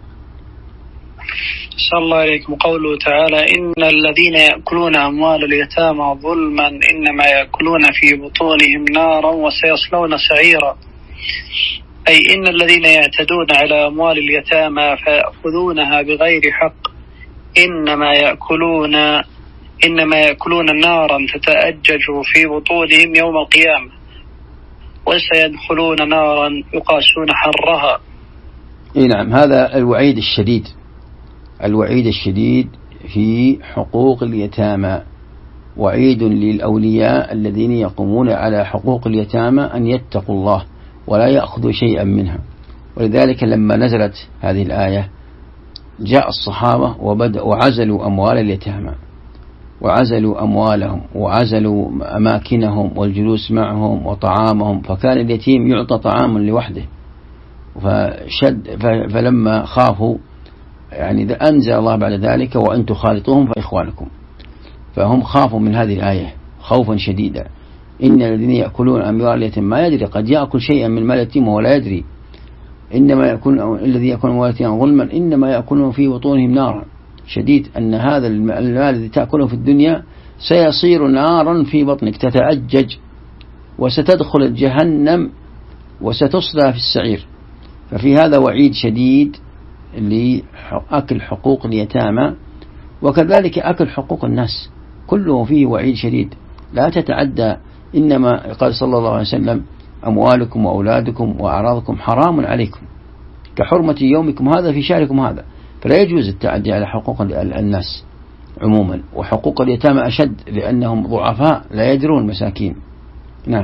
صلى الله عليكم. قوله تعالى إن الذين يأكلون أموال اليتامى ظلما إنما يأكلون في بطونهم نارا وسيصلون سعيرا، أي إن الذين يعتدون على أموال اليتامى فيأخذونها بغير حق إنما يأكلون نارا تتأجج في بطونهم يوم القيامة، وسيدخلون نارا يقاسون حرها. نعم، هذا الوعيد الشديد في حقوق اليتامى، وعيد للأولياء الذين يقومون على حقوق اليتامى أن يتقوا الله ولا يأخذوا شيئا منها. ولذلك لما نزلت هذه الآية جاء الصحابة وعزلوا أموال اليتامى، وعزلوا أموالهم، وعزلوا أماكنهم والجلوس معهم وطعامهم، فكان اليتيم يعطى طعاما لوحده. فلما خافوا يعني أنزل الله بعد ذلك وأن تخالطوهم فإخوانكم، فهم خافوا من هذه الآية خوفا شديدا. إن الذين يأكلون أموال اليتيم ما يدري، قد يأكل شيئا من مال اليتيم وهو لا يدري. إنما يكون الذي يأكل أموال اليتيم ظلما إنما يأكلون في بطونهم نارا. شديد أن هذا المال الذي تأكله في الدنيا سيصير نارا في بطنك تتأجج، وستدخل جهنم وستصلى في السعير. ففي هذا وعيد شديد لأكل حقوق اليتامى، وكذلك أكل حقوق الناس، كله فيه وعيد شديد لا تتعدى. إنما قال صلى الله عليه وسلم: أموالكم وأولادكم وأعراضكم حرام عليكم كحرمة يومكم هذا في شهركم هذا. فلا يجوز التعدي على حقوق الناس عموما، وحقوق اليتامى أشد لأنهم ضعفاء لا يدرون مساكين. نعم.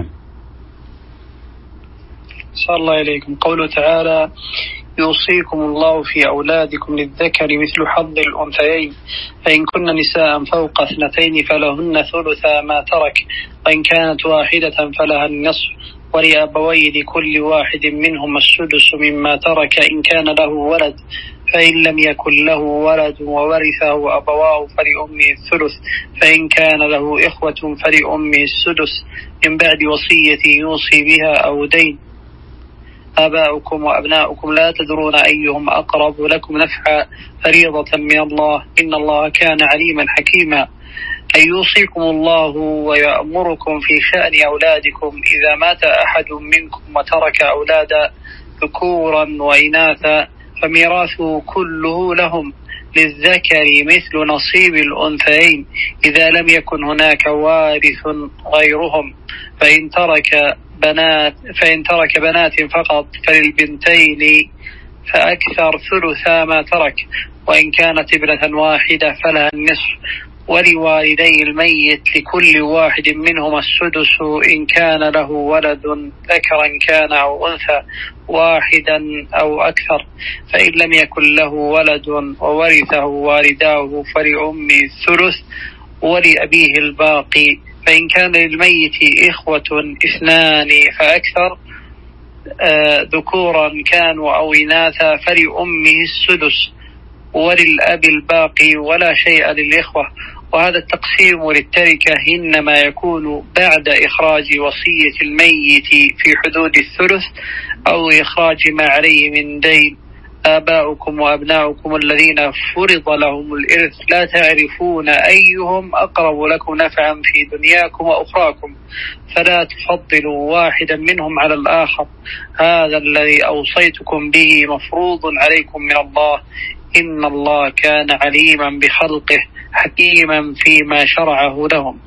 صلى الله إليكم. قوله تعالى: يوصيكم الله في أولادكم للذكر مثل حظ الأنثيين، فإن كن نساء فوق 2 فلهن ثلثا ما ترك، وإن كانت واحدة فلها النصف، ولأبويه لكل واحد منهم السدس مما ترك إن كان له ولد، فإن لم يكن له ولد وورثه أبواه فلأمه الثلث، فإن كان له إخوة فلأمه السدس من بعد وصية يوصي بها أو دين. آباؤكم وأبناؤكم لا تدرون أيهم أقرب لكم نفعا فريضة من الله إن الله كان عليما حكيما. أن يوصيكم الله ويأمركم في شأن أولادكم إذا مات أحد منكم وترك أولادا ذكورا وإناثا فميراثه كله لهم للذكر مثل نصيب الأنثيين إذا لم يكن هناك وارث غيرهم، فإن ترك بنات فقط فللبنتين فأكثر ثلثا ما ترك، وإن كانت ابنة واحدة فلها النصف، ولوالدي الميت لكل واحد منهما السدس إن كان له ولد ذكرا كان أو أنثى واحدا أو أكثر، فإن لم يكن له ولد وورثه والداه فلأمه الثلث ولأبيه الباقي، فإن كان للميت إخوة 2 فأكثر ذكورا كانوا أو إناثا فلأمه السدس وللأب الباقي ولا شيء للإخوة. وهذا التقسيم للتركة إنما يكون بعد إخراج وصية الميت في حدود الثلث أو إخراج ما عليه من دين. آباؤكم وأبناؤكم الذين فرض لهم الإرث لا تعرفون أيهم أقرب لكم نفعا في دنياكم وأخراكم، فلا تفضلوا واحدا منهم على الآخر. هذا الذي أوصيتكم به مفروض عليكم من الله إن الله كان عليما بخلقه حكيما فيما شرعه لهم.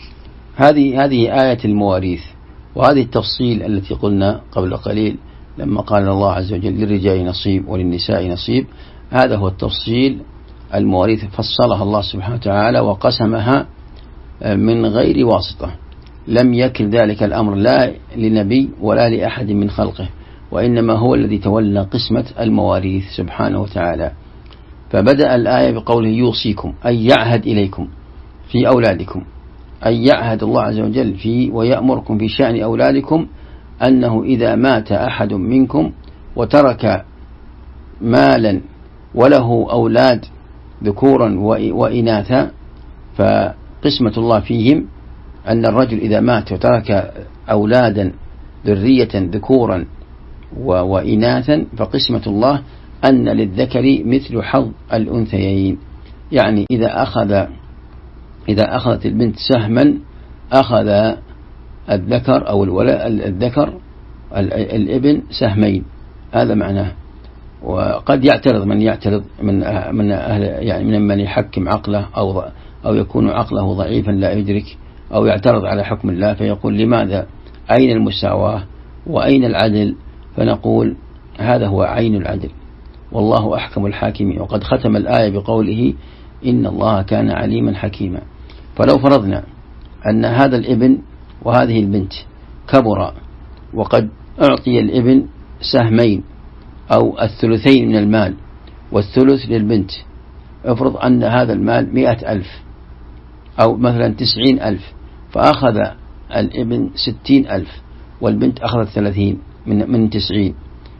هذه آية المواريث، وهذه التفصيل التي قلنا قبل قليل لما قال الله عز وجل: للرجال نصيب وللنساء نصيب. هذا هو التفصيل. المواريث فصلها الله سبحانه وتعالى وقسمها من غير واسطة، لم يكل ذلك الأمر لا لنبي ولا لأحد من خلقه، وإنما هو الذي تولى قسمة المواريث سبحانه وتعالى. فبدأ الآية بقوله: يوصيكم، أي يعهد إليكم في أولادكم، أي يعهد الله عز وجل ويأمركم في شأن أولادكم أنه إذا مات أحد منكم وترك مالا وله أولاد ذكورا وإناثا، فقسمة الله فيهم أن الرجل إذا مات وترك أولادا ذرية ذكورا وإناثا فقسمة الله أن للذكر مثل حظ الأنثيين. يعني إذا أخذت البنت سهما أخذ الذكر أو الذكر الابن سهمين، هذا معناه. وقد يعترض من أهل يعني من يحكم عقله أو يكون عقله ضعيفا لا يدرك، أو يعترض على حكم الله فيقول: لماذا؟ أين المساواة وأين العدل؟ فنقول: هذا هو عين العدل، والله أحكم الحاكمين. وقد ختم الآية بقوله: إن الله كان عليما حكيما. فلو فرضنا أن هذا الابن وهذه البنت كبر وقد أعطي الابن سهمين أو الثلثين من المال، والثلث للبنت. افرض أن هذا المال 100,000 أو مثلا 90,000، فأخذ الابن 60,000 والبنت أخذت 30 من 90.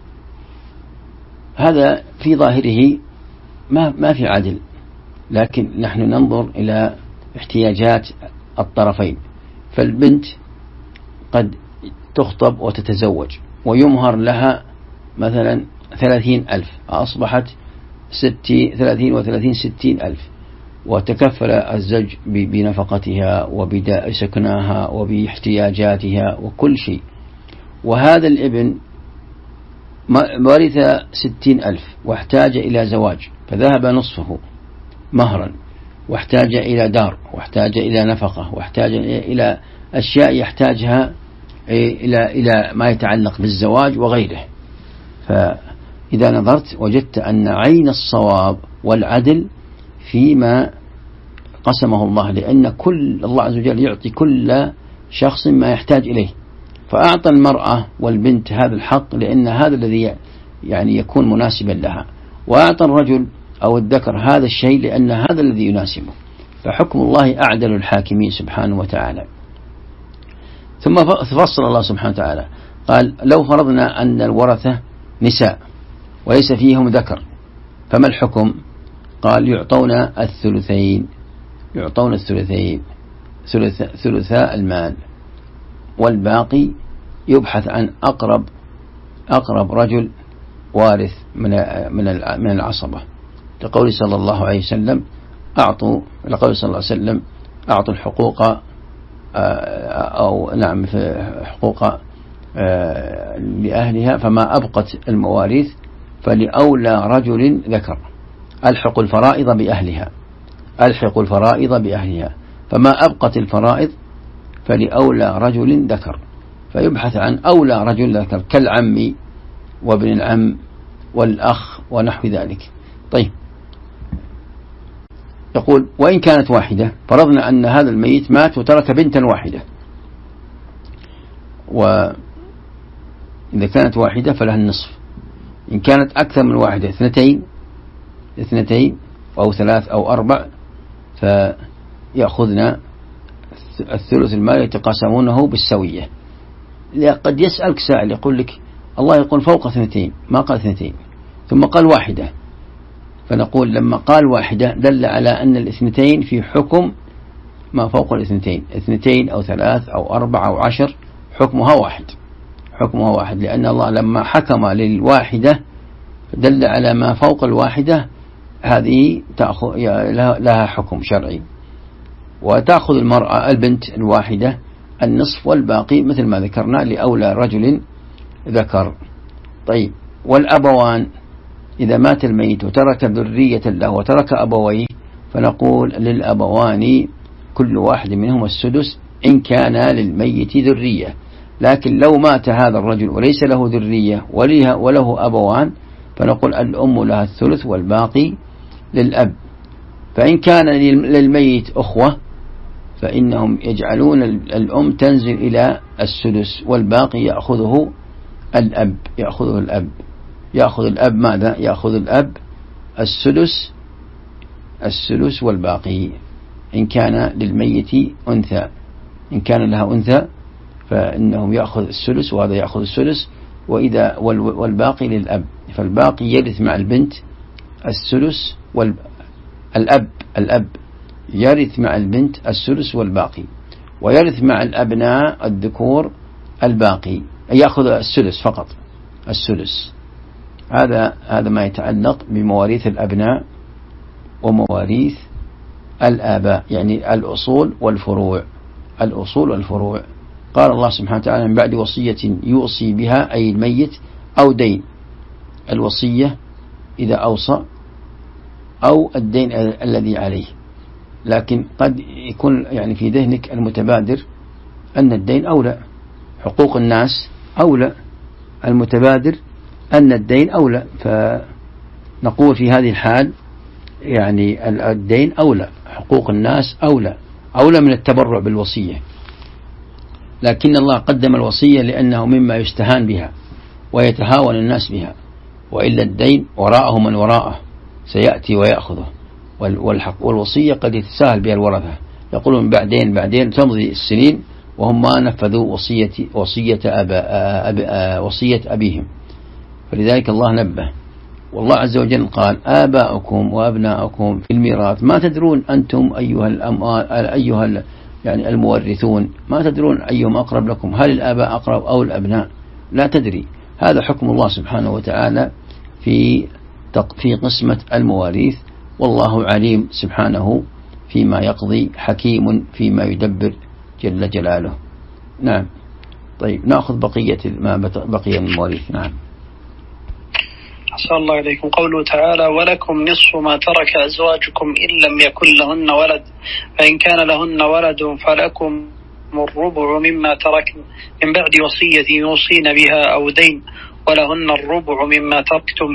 هذا في ظاهره ما في عدل، لكن نحن ننظر إلى احتياجات الطرفين. فالبنت قد تخطب وتتزوج ويمهر لها مثلا 30,000، أصبحت 30 و30 60,000، وتكفل الزوج بنفقتها وبسكنها وباحتياجاتها وكل شيء. وهذا الابن ورث 60,000 واحتاج إلى زواج، فذهب نصفه مهرا، واحتاج إلى دار، واحتاج إلى نفقة، واحتاج إلى أشياء يحتاجها إلى ما يتعلق بالزواج وغيره. فإذا نظرت وجدت أن عين الصواب والعدل فيما قسمه الله، لأن الله عز وجل يعطي كل شخص ما يحتاج إليه، فأعطى المرأة والبنت هذا الحق لأن هذا الذي يعني يكون مناسبا لها، وأعطى الرجل أو الذكر هذا الشيء لأن هذا الذي يناسبه. فحكم الله أعدل الحاكمين سبحانه وتعالى. ثم فصل الله سبحانه وتعالى قال: لو فرضنا أن الورثة نساء وليس فيهم ذكر فما الحكم؟ قال: يعطون الثلثين، ثلثاء المال، والباقي يبحث عن أقرب رجل وارث من العصبة، لقول صلى الله عليه وسلم: أعطوا الحقوق أو نعم في حقوق لأهلها، فما أبقت المواريث فلأولى رجل ذكر. ألحق الفرائض بأهلها، فما أبقت الفرائض فلأولى رجل ذكر، فيبحث عن أولى رجل ذكر كالعم وابن العم والأخ ونحو ذلك. طيب، يقول: وإن كانت واحدة، فرضنا أن هذا الميت مات وترك بنتا واحدة، وإذا كانت واحدة فلها النصف. إن كانت أكثر من واحدة، اثنتين أو 3 أو 4، فيأخذنا الثلث المال يتقاسمونه بالسوية. قد يسألك سائل يقول لك: الله يقول فوق 2، ما قال 2، ثم قال واحدة. فنقول: لما قال واحدة دل على أن 2 في حكم ما فوق 2، 2 أو 3 أو 4 أو 10 حكمها واحد، لأن الله لما حكم للواحدة دل على ما فوق الواحدة، هذه لها حكم شرعي. وتأخذ المرأة البنت الواحدة النصف، والباقي مثل ما ذكرنا لأولى رجل ذكر. طيب، والأبوان إذا مات الميت وترك ذرية له وترك أبويه، فنقول: للأبوان كل واحد منهم السدس إن كان للميت ذرية. لكن لو مات هذا الرجل وليس له ذرية وله أبوان، فنقول: الأم لها الثلث والباقي للأب. فإن كان للميت أخوة فإنهم يجعلون الأم تنزل إلى السدس، والباقي يأخذه الأب. يأخذ الأب ماذا؟ يأخذ الأب السدس والباقي إن كان للميت أنثى. إن كان لها أنثى فإنهم يأخذ السدس وهذا يأخذ السدس، والباقي للأب. فالباقي يرث مع البنت السدس، الأب يرث مع البنت السدس والباقي، ويرث مع الأبناء الذكور الباقي، يأخذ السدس فقط، السدس. هذا ما يتعلق بمواريث الأبناء ومواريث الآباء، يعني الأصول والفروع. قال الله سبحانه وتعالى: من بعد وصية يوصي بها، أي الميت، أو دين. الوصية إذا أوصى، أو الدين الذي عليه. لكن قد يكون يعني في ذهنك المتبادر أن الدين أولى، حقوق الناس أولى، المتبادر أن الدين أولى. فنقول في هذه الحال يعني الدين أولى، حقوق الناس أولى من التبرع بالوصية. لكن الله قدم الوصية لأنه مما يستهان بها ويتهاون الناس بها، وإلا الدين وراءه من وراءه، سيأتي ويأخذه. والوصية قد يتساهل بها الورثة، يقولون بعدين تمضي السنين وهم ما نفذوا وصية أبيهم. فلذلك الله نبه، والله عز وجل قال: آباؤكم وأبناؤكم في الميراث ما تدرون أنتم أيها يعني المورثون، ما تدرون أيهم أقرب لكم، هل الآباء أقرب أو الأبناء؟ لا تدري. هذا حكم الله سبحانه وتعالى في قسمة المواريث، والله عليم سبحانه فيما يقضي، حكيم فيما يدبر جل جلاله. نعم. طيب نأخذ بقية ما بقي من المواريث. نعم. أحسن الله إليكم. قوله تعالى: ولكم نصف ما ترك أزواجكم إن لم يكن لهن ولد، فإن كان لهن ولد فلكم الربع مما تركن من بعد وصية يوصين بها أو دين، ولهن الربع مما تركتم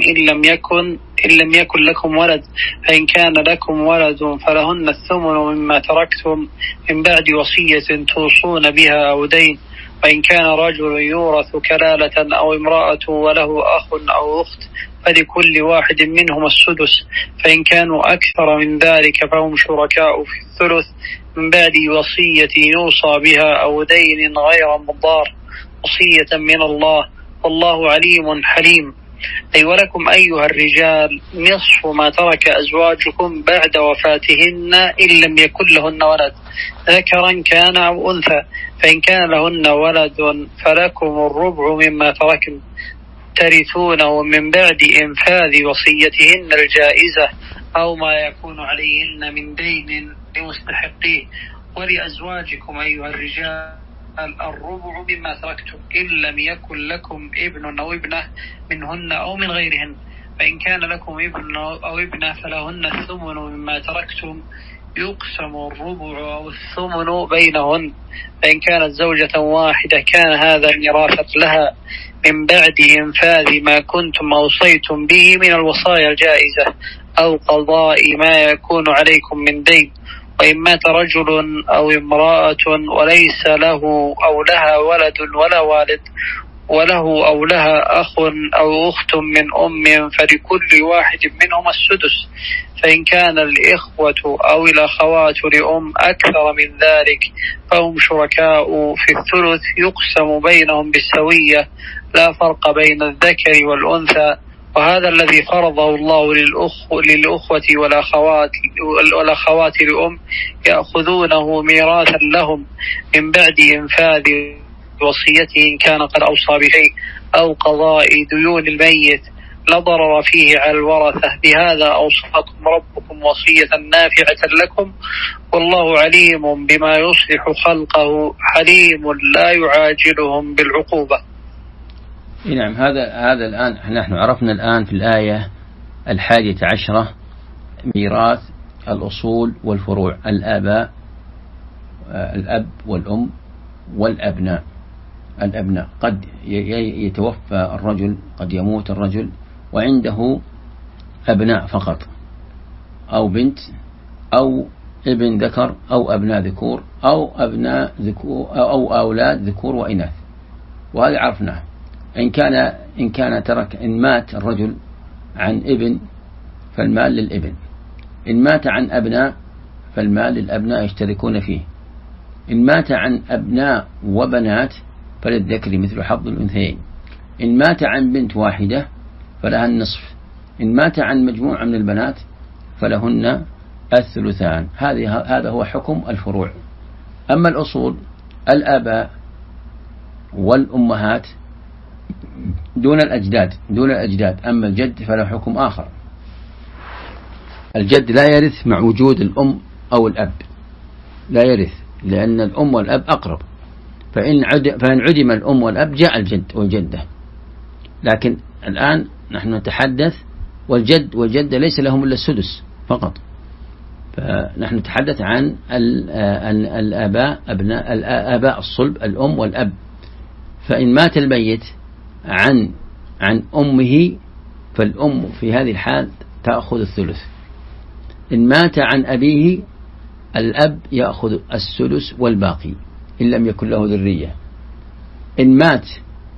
إن لم يكن لكم ولد، فإن كان لكم ولد فلهن الثمن مما تركتم من بعد وصية توصون بها أو دين، وإن كان رجل يورث كلالة أو امرأة وله أخ أو أخت فلكل واحد منهم السدس، فإن كانوا أكثر من ذلك فهم شركاء في الثلث من بعد وصية يوصى بها أو دين غير مضار، وصية من الله، والله عليم حليم. أي ولكم أيها الرجال نصف ما ترك أزواجكم بعد وفاتهن إن لم يكن لهن ولد، ذكرا كان أو أنثى، فإن كان لهن ولد فلكم الربع مما تركن ترثونه من بعد إنفاذ وصيتهن الجائزة أو ما يكون عليهن من دين لمستحقيه، ولأزواجكم أيها الرجال الربع مما تركتم إن لم يكن لكم ابن أو ابنة منهن أو من غيرهن، فإن كان لكم ابن أو ابنة فلهن الثمن مما تركتم يقسم الربع أو الثمن بينهن، فإن كانت زوجة واحدة كان هذا ميراثا لها من بعد إنفاذ ما كنتم أوصيتم به من الوصايا الجائزة أو قضاء ما يكون عليكم من دين. وإن مات رجل أو امرأة وليس له أو لها ولد ولا والد وله أو لها أخ أو أخت من أم فلكل واحد منهم السدس، فإن كان الإخوة أو الأخوات لأم أكثر من ذلك فهم شركاء في الثلث يقسم بينهم بالسوية لا فرق بين الذكر والأنثى، وهذا الذي فرضه الله للأخوة والأخوات لأم يأخذونه ميراثا لهم من بعد إنفاذ وصيته إن كان قد أوصى بشيء أو قضاء ديون الميت لا ضرر فيه على الورثة، بهذا أوصاكم ربكم وصية نافعة لكم، والله عليم بما يصلح خلقه حليم لا يعاجلهم بالعقوبة. نعم. هذا الآن نحن عرفنا الآن في الآية 11 ميراث الأصول والفروع، الآباء، الأب والأم والأبناء. الأبناء قد يتوفى الرجل، قد يموت الرجل وعنده أبناء فقط أو بنت أو ابن ذكر أو أبناء ذكور أو أبناء ذكور أو أولاد ذكور وإناث، وهذا عرفناه. إن كان ترك، إن مات الرجل عن ابن فالمال للابن، إن مات عن أبناء فالمال للأبناء يشتركون فيه، إن مات عن أبناء وبنات فللذكر مثل حظ الأنثيين، إن مات عن بنت واحدة فلها النصف، إن مات عن مجموعة من البنات فلهن الثلثان. هذا هو حكم الفروع. أما الأصول الآباء والأمهات دون الأجداد. أما الجد فله حكم آخر. الجد لا يرث مع وجود الأم أو الأب، لا يرث، لأن الأم والأب أقرب، فإن عدم الأم والأب جاء الجد والجدة. لكن الآن نحن نتحدث والجد والجدة ليس لهم إلا السدس فقط، فنحن نتحدث عن الآباء، آباء الصلب، الأم والأب. فإن مات الميت عن أمه فالأم في هذه الحال تأخذ الثلث. إن مات عن أبيه الأب يأخذ السدس والباقي إن لم يكن له ذرية. إن مات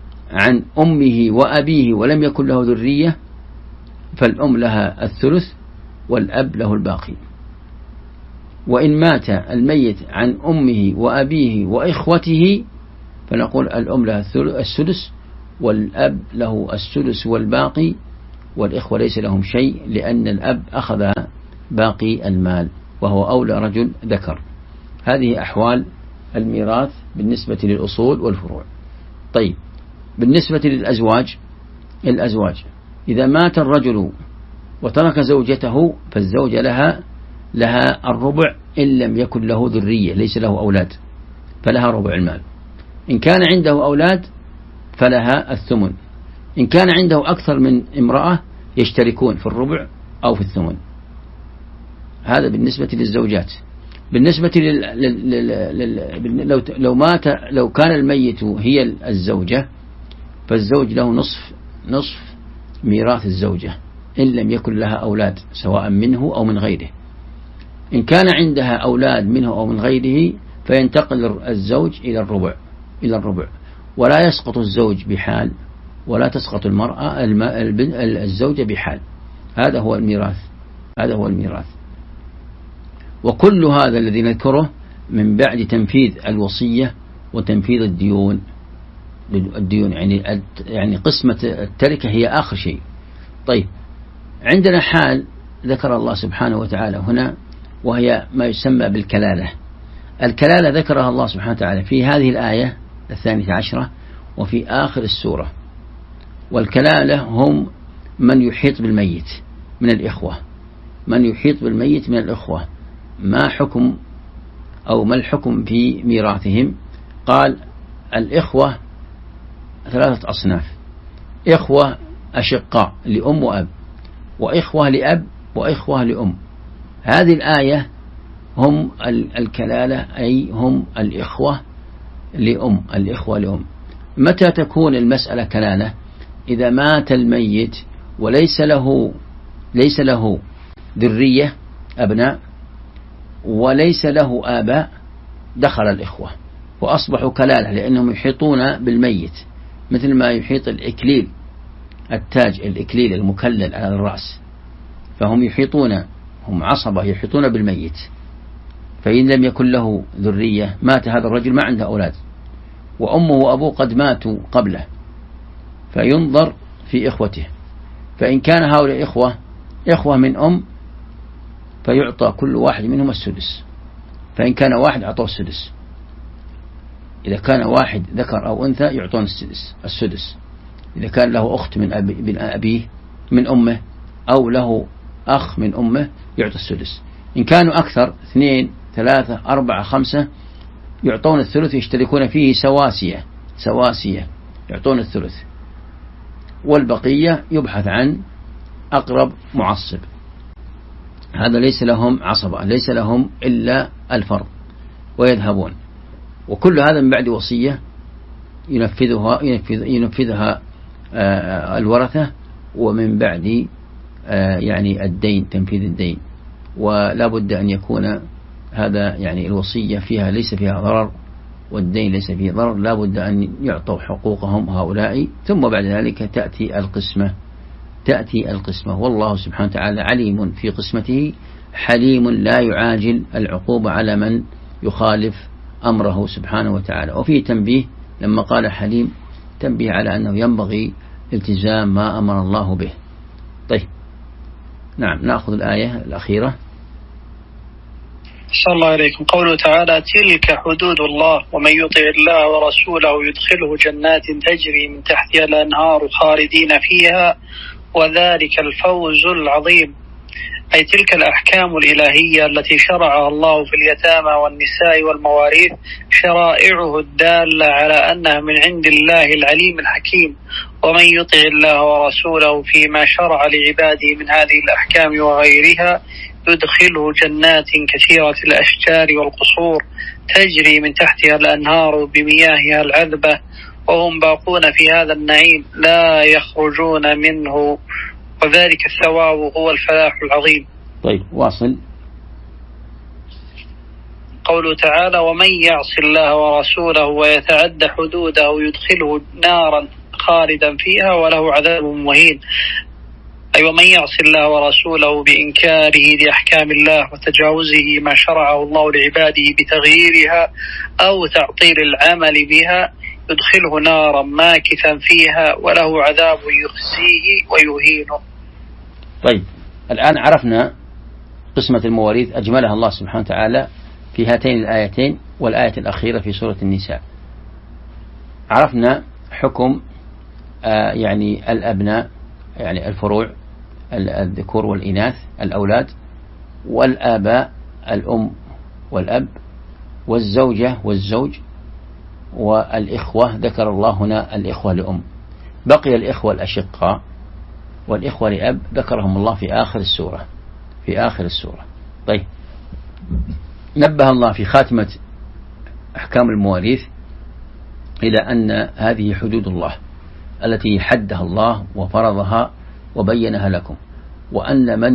عن أمه وأبيه ولم يكن له ذرية فالأم لها الثلث والأب له الباقي. وإن مات الميت عن أمه وأبيه وإخوته فنقول الأم لها السدس والأب له السدس والباقي، والإخوة ليس لهم شيء لأن الأب أخذ باقي المال وهو أولى رجل ذكر. هذه أحوال الميراث بالنسبة للأصول والفروع. طيب بالنسبة الأزواج إذا مات الرجل وترك زوجته فالزوجة لها الربع إن لم يكن له ذرية ليس له أولاد فلها ربع المال. إن كان عنده أولاد فلها الثمن. إن كان عنده أكثر من امرأة يشتركون في الربع أو في الثمن. هذا بالنسبة للزوجات. بالنسبة لو كان الميت هي الزوجة فالزوج له نصف ميراث الزوجة إن لم يكن لها أولاد سواء منه أو من غيره. إن كان عندها أولاد منه أو من غيره فينتقل الزوج إلى الربع ولا يسقط الزوج بحال ولا تسقط المرأة الزوجة بحال. هذا هو الميراث. وكل هذا الذي نذكره من بعد تنفيذ الوصية وتنفيذ الديون يعني قسمة التركة هي آخر شيء. طيب عندنا حال ذكر الله سبحانه وتعالى هنا وهي ما يسمى بالكلالة. الكلالة ذكرها الله سبحانه وتعالى في هذه الآية 12 وفي آخر السورة. والكلالة هم من يحيط بالميت من الإخوة. ما حكم أو ما الحكم في ميراثهم؟ قال الإخوة 3 أصناف: إخوة أشقاء لأم وأب، وإخوة لأب، وإخوة لأم. هذه الآية هم الكلالة أي هم الإخوة لأم. متى تكون المسألة كلالة؟ إذا مات الميت وليس له ذرية أبناء وليس له آباء دخل الإخوة وأصبحوا كلالة لأنهم يحيطون بالميت مثل ما يحيط الإكليل التاج الإكليل المكلل على الرأس، فهم هم عصبة يحيطون بالميت. فإن لم يكن له ذرية مات هذا الرجل ما عنده أولاد وأمه وأبوه قد ماتوا قبله فينظر في إخوته. فإن كان هؤلاء إخوة من أم فيعطى كل واحد منهم السدس. فإن كان واحد أعطوه السدس. إذا كان واحد ذكر أو أنثى يعطون السدس. إذا كان له أخت من أبيه من أمه أو له أخ من أمه يعطى السدس. إن كانوا أكثر 2 3 4 5 يعطون الثلث يشتركون فيه سواسية يعطون الثلث، والبقية يبحث عن أقرب معصب. هذا ليس لهم عصبة، ليس لهم إلا الفرض ويذهبون. وكل هذا من بعد وصية ينفذها الورثة، ومن بعد يعني الدين تنفيذ الدين. ولا بد أن يكون هذا يعني الوصية فيها ليس فيها ضرر والدين ليس فيه ضرر. لا بد أن يعطوا حقوقهم هؤلاء، ثم بعد ذلك تأتي القسمة. والله سبحانه وتعالى عليم في قسمته حليم لا يعاجل العقوبة على من يخالف أمره سبحانه وتعالى. وفيه تنبيه لما قال حليم، تنبيه على أنه ينبغي التزام ما أمر الله به. طيب نعم، نأخذ الآية الأخيرة. صلى الله عليكم. قوله تعالى: تلك حدود الله ومن يطع الله ورسوله يدخله جنات تجري من تحتها الأنهار خالدين فيها وذلك الفوز العظيم. أي تلك الأحكام الإلهية التي شرعها الله في اليتامى والنساء والمواريث، شرائعه الدالة على أنها من عند الله العليم الحكيم. ومن يطع الله ورسوله فيما شرع لعباده من هذه الأحكام وغيرها يدخله جنات كثيرة الأشجار والقصور تجري من تحتها الأنهار بمياهها العذبة وهم باقون في هذا النعيم لا يخرجون منه وذلك الثواب هو الفلاح العظيم. طيب واصل. قوله تعالى: ومن يعص الله ورسوله ويتعد حدوده يدخله نارا خالدا فيها وله عذاب مهين. أي ومن يعص الله ورسوله بإنكاره لأحكام الله وتجاوزه ما شرعه الله لعباده بتغييرها أو تعطيل العمل بها يدخله نارا ماكثا فيها وله عذاب يخزيه ويهينه. طيب، الآن عرفنا قسمة المواريث أجملها الله سبحانه وتعالى في هاتين الآيتين والآية الأخيرة في سورة النساء. عرفنا حكم يعني الأبناء، يعني الفروع، الذكور والإناث الأولاد، والآباء الأم والأب، والزوجة والزوج، والإخوة ذكر الله هنا الإخوة لأم. بقي الإخوة الأشقاء والإخوة لأب ذكرهم الله في آخر السورة. طيب، نبه الله في خاتمة أحكام المواريث إلى أن هذه حدود الله التي حدها الله وفرضها وبينها لكم، وأن من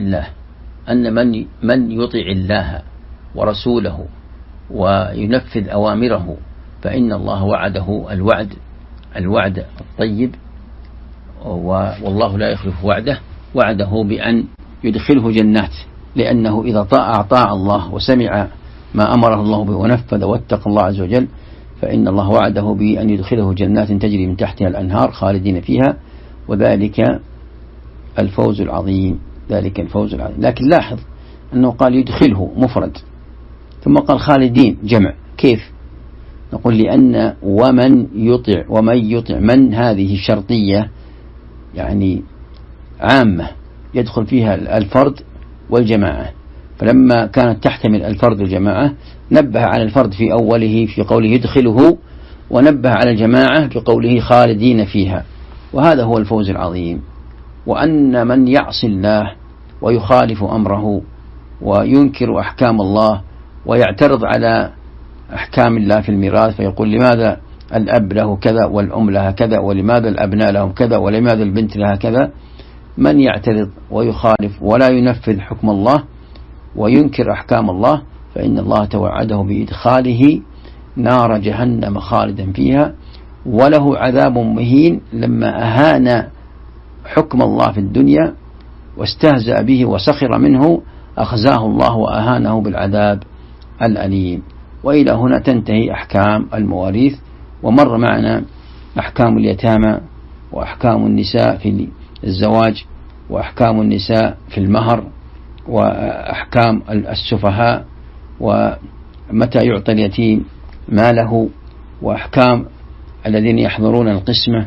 يطيع الله ورسوله وينفذ أوامره فإن الله وعده الوعد الطيب، والله لا يخلف وعده بأن يدخله جنات، لأنه إذا أطاع الله وسمع ما أمره الله به ونفذ واتقى الله عز وجل فإن الله وعده بأن يدخله جنات تجري من تحتها الأنهار خالدين فيها، وذلك الفوز العظيم. لكن لاحظ أنه قال يدخله مفرد ثم قال خالدين جمع. كيف؟ نقول لأن ومن يطع من هذه شرطية يعني عامة يدخل فيها الفرد والجماعة، فلما كانت تحتمل الفرد والجماعة نبه على الفرد في أوله في قوله يدخله، ونبه على الجماعة في قوله خالدين فيها، وهذا هو الفوز العظيم. وأن من يعصي الله ويخالف أمره وينكر أحكام الله ويعترض على أحكام الله في الميراث فيقول لماذا الأب له كذا والأم لها كذا، ولماذا الأبناء لهم كذا، ولماذا البنت لها كذا، من يعترض ويخالف ولا ينفذ حكم الله وينكر أحكام الله فإن الله توعده بإدخاله نار جهنم خالدا فيها وله عذاب مهين. لما أهان حكم الله في الدنيا واستهزأ به وسخر منه أخزاه الله وأهانه بالعذاب الأليم. وإلى هنا تنتهي أحكام المواريث، ومر معنا أحكام اليتامى وأحكام النساء في الزواج وأحكام النساء في المهر وأحكام السفهاء ومتى يعطى اليتيم ماله وأحكام الذين يحضرون القسمة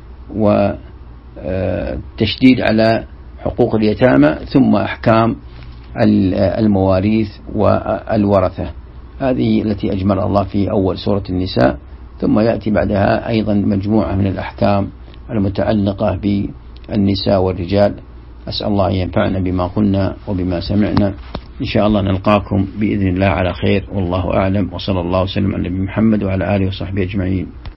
وتشديد على حقوق اليتامى، ثم أحكام المواريث والورثة. هذه التي أجمل الله في أول سورة النساء، ثم يأتي بعدها أيضا مجموعة من الأحكام المتعلقة بالنساء والرجال. أسأل الله أن ينفعنا بما قلنا وبما سمعنا. إن شاء الله نلقاكم بإذن الله على خير، والله أعلم، وصلى الله وسلم على نبينا محمد وعلى آله وصحبه أجمعين.